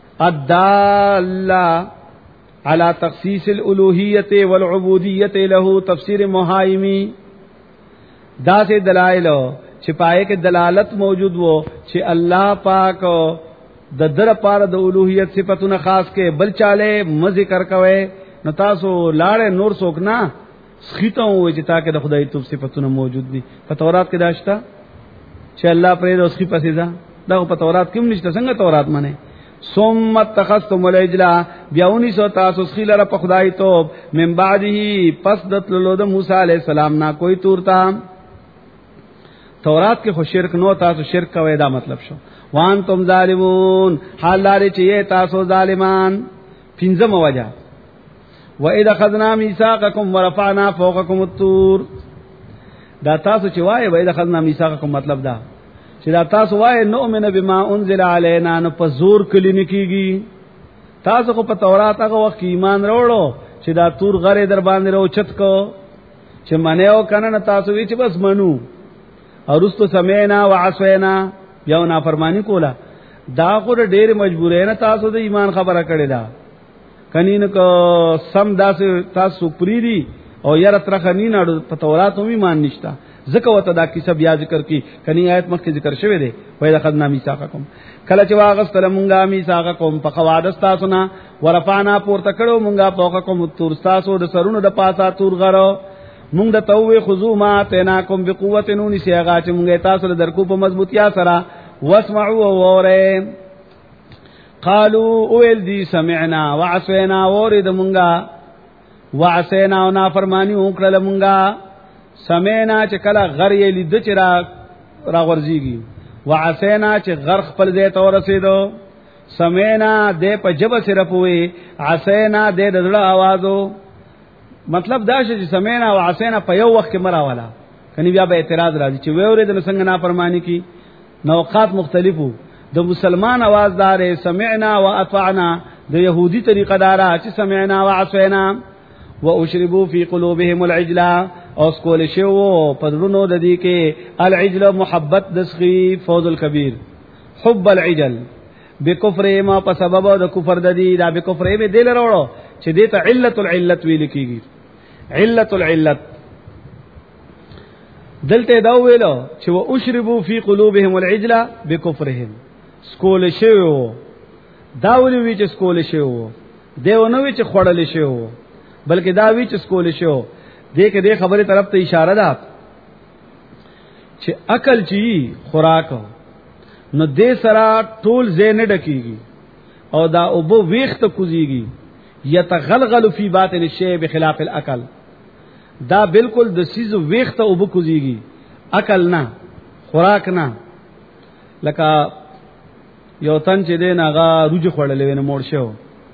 الداله على تخصيص الالوهیت والعبودیت له تفسیر محایمی، دا سے دلائل چې پای کې دلالت موجود وو چې الله پاک د در پاره د الوهیت صفاتونه خاص کې بل چاله م ذکر کوي. نو تاسو لاړې نور څوک نه سخیته وي چې تاکه د خدای توب صفاتونه موجود دي. په تورات کې داشتا چې الله پرې د اوسخي پسې ځه، دا په تورات کې هم نشته. څنګه تورات منه ثم اتخذتم العجل، بیاونی سو تاسو خیلره په خدای توب من بعده پس دتلو د موسی علیہ السلام نا کوئی تورتا. تورات کې خو شرک نو، تاسو شرک کوي دا مطلب شو. وان تم ظالمون، حال لري چې تاسو ظالمان. پنځم وجه واذا خذنا ميثاقكم ورفعنا فوقكم الطور، دا تاسو چې وایي واذا خذنا ميثاقكم مطلب دا چې دا تاسو وایي نؤمن بما انزل علينا، نو په زور کلی نکیږي. تاسو خو په تورات هغه وخت ایمان وروړو چې دا تور غره در باندې راوچت کو چې منه او کنه تاسو وی چې بس منو او رستو سمینا وعصینا یو نافرمانی کولا. دا خو ډېر مجبورې نه تاسو د ایمان خبره کړې ده، کنین کو سم داس تاسو پریری او یاره ترخنی نه په تورات هم ایمان نشتا. ذکر وته دا کیسه بیا ذکر کی کني آیت مخکې ذکر شوی دی. وای اخذنا میثاقکم، کله چې واغستل مونږه میثاقکم په قواعد تاسو نه، ورفعنا پورته کړو مونږه فوقکم الطور، تاسو د سرونو د پاسا تور غرو. مونږ د توې خذوما تناکم بقوه نون سیغا چې مونږه تاسو له درکو په مضبوطیا سره. واسمعوا ووره، قالوا اول دی سمعنا وعصينا، ورید مونږه وعصينا او نافرمانی وکړه مونږه. سمینا چې کله غر یې لید چې را ورځيږي، وعسینا چې غر خپل ځای ته ورسېدو. سمینا دې په جبه سره پوي، عسینا دې د زړه आवाजو. مطلب دا چې سمینا وعسینا په یو وخت کې مراواله، کني بیا به اعتراض راځي چې وېورې د څنګه نافرمانی کی. نوقات مختلفو، د مسلمان आवाज دار سمعنا واطعنا، د يهودي طریقه دارا چې سمعنا وعسینا. واشربوا في قلوبهم العجل، او سکول شو پدرونو د دې کې العجل محبت دسخي فوز الكبير. حب العجل بکفر ما په سبب د کفر د دې دا بکفر به دل وروړو چې دې ته علت العلت ویل کیږي. علت العلت دلته دا ویلو چې واشربوا في قلوبهم العجل بكفرهم، سکول شو دا وی چې سکول شو دیونه وی چې خړل شو، بلکې دا وی چې سکول شو. دې کې دې خبره طرف ته اشاره ده چې عقل چی خوراک نو دې سره ټول زین ډکیږي او دا اوبو ویخت کوزيږي. یتغلغل فی باطن الشیء بخلاف العقل، دا بالکل د سیز ویخت اوبو کوزيږي، عقل نه خوراک نه. لکه یو تن چې دې ناغه روج خړلې ونه موړ شو،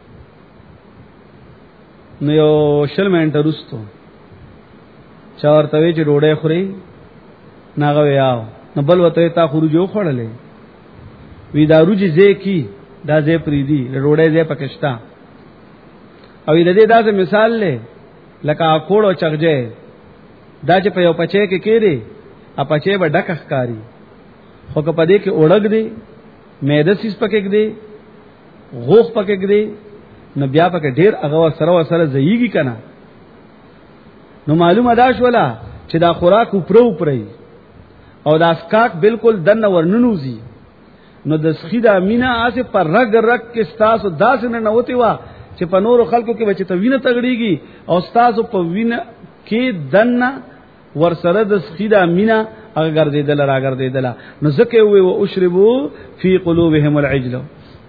نو یو شلمنټ رستو چارته وی چې ډوډۍ خوري ناغه ویاو، نو بل وته تا خروجو خړلې وی دا روج زې کی دا زې پریدي ډوډۍ زې پکشتا. او دې داسې مثال لې لکه کوړو چغجه دا چې په یو پچې کې کېږي ا پچې به ډک ښکاری خو که پدې کې اوړګ دی معده سیس پکې دی غوخ پکې دی نو بیا پکې ډیر هغه سره زېږي کنه نو معلومه دا شولا چې دا خوراک پرو او دا اسکاک بالکل دنه ورننوزی نو د سخیدا مینا اسه پر رګ رګ کې ستاسو داس نه نوتی وا چې په نورو خلکو کې بچ ته وینه تغړیږي او ستاسو په وینه کې دنه ورسره د سخیدا مینا هغه ګرځیدل راګرځیدل نو زکه وی او اشربو فی قلوبهم العجل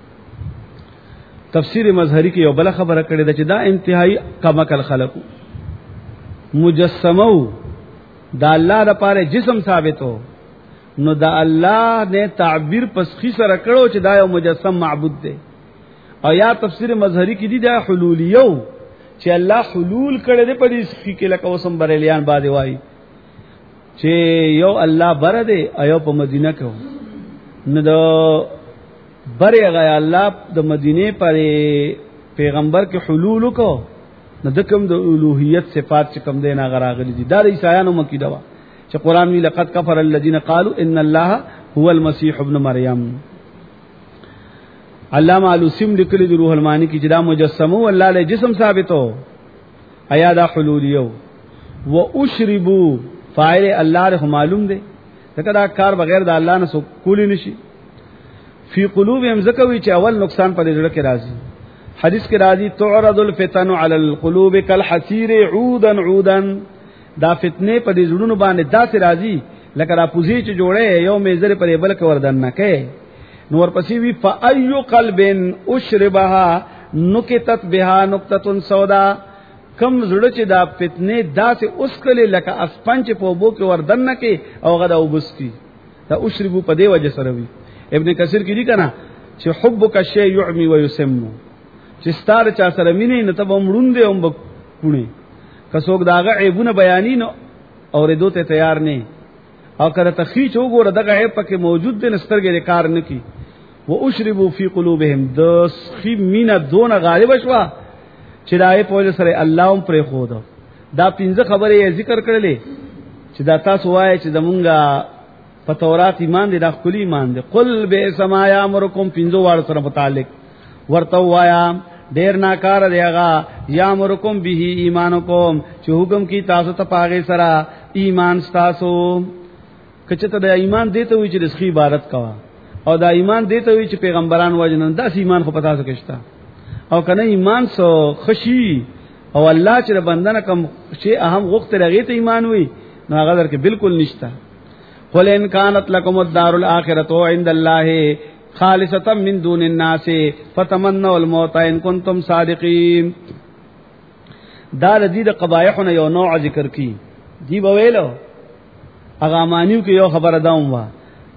تفسیر مظهری کې یو بل خبره کړې ده چې دا انتهایی کمکل خلقو مجسمو دا الله لپاره جسم ثابتو نو دا الله نے تعبیر پسخی سره کړو چې دا یو مجسم معبود دی او یا تفسیر مظهری کې دی دا حلولیو چې الله حلول کړي دی په دې سخی کې لکه وسم بریلیان باندې وای چې یو الله بر دی ایو په مدینه کې نو دا بره غیا الله د مدینه پر پیغمبر کې حلول کو نو د کوم د الوهیت صفات چې کوم دینه غراغلی دي دا د عیسایانو مکی دوا چې قران وی لقد کفر الذين قالوا ان الله هو المسيح ابن مريم علامہ علوسیم لیکلی د روح المانی کی جدا مجسمو الله له جسم ثابتو ایا دا حلولیو و اشربو فاعل الله له معلوم دی دا کار بغیر د الله نه کولی نشي فی قلوبهم زکوی چې اول نقصان په دې کې راځي حدیث کې راځي تعرض الفتن علی القلوب کالحسیر عودا عودا دا فتنه په دې زړونو باندې داسې راځي لکه را پوزي چې جوړه یو میزر پر بل کې وردن نه کې نور پسې وی فای قلب اشربها نکتت بها نقطه سودا کم زړه چې دا فتنه داسې اوس کله لکه اسپنج په بو کې وردن نه کې او غدا وبستی دا اشربو په دې وجه سره وی ابن کثیر کې دي کنه چې حبک شی یعمی و یسم چې ستاره چا سره مینه نه ته ومړوندې هم بکونه کڅوګ داغه عیبونه بیانین او ردو ته تیار نه او کړه تخیچ وګوره دغه عیب پکې موجود دي نسترګې کار نه کی و اشربوا فی قلوبهم د خی مینه دون غالب شوا چې دای په سره الله هم پر خود دا پنځه خبرې ذکر کړلې چې دا تاسو وایي چې زمونږه په تورات ایمان دي د خپل ایمان دي قل به سما یامرکم پنځو وار سره متعلق ورته وایا ډیر ناکار دی هغه یامرکم به ایمانکم چې حکم کی تاسو ته پاغه سره ایمان تاسو کچته د ایمان دیته وي چې رسخي عبادت کوا او دا ایمان دیته وي چې پیغمبران وجنن دا ایمان خو پتا سکشتا او کنه ایمان سو خشي او الله چې بندنه کم شی اهم وخت رغیت ایمان وي نو هغه در کې بالکل نشتا قل ان كانت لكم الدار الاخره عند الله خالصتا من دون الناس فتمنوا الموت ان كنتم صادقين دا ردی د قبایحونه یو نوع ذکر کی دی بویلو هغه مانیو کې یو خبره داوم وا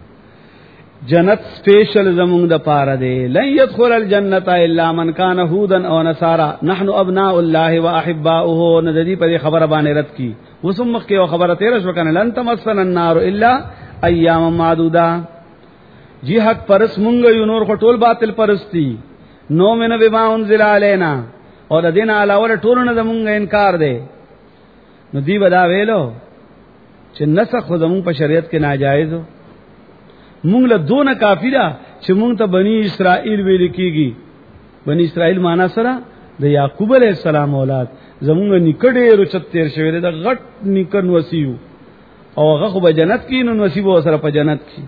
جنت سپیشل زمونږ د پاره دی لن يدخل الجنه الا من كان هودا او نصارى نحن ابناء الله واحباؤه ندی په خبره باندې رد کی وسم مخ کې یو خبره تیر شو کنه لن تمسنا النار الا ایام معدوده جی حق پرس مونږ یو نور ټول باطل پرستی نو من بما انزل علينا او د دین علاوه ټول نه زمونږ انکار دی نو دی ودا ویلو چې نسخ زمونږ په شریعت کې ناجایز مونږ له دونه کافی ده چې مونږ ته بنی اسرائیل ویل کیږي بنی اسرائیل معنا سره د یعقوب علیه السلام اولاد زمونږ نکړې رچت تیر شوی د غټ نکن وسیو او هغه خو به جنت کې نو نصیب وسره په جنت کې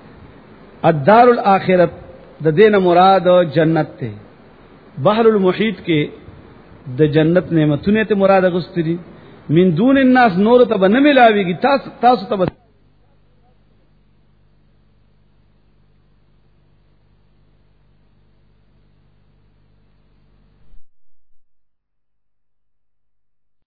الدار الاخرت د دینه مراد جنت ته بحر المحیط کې د جنت نعمتونه ته مراد غوستري من دون الناس نور ته نه ملاويږي تاسو ته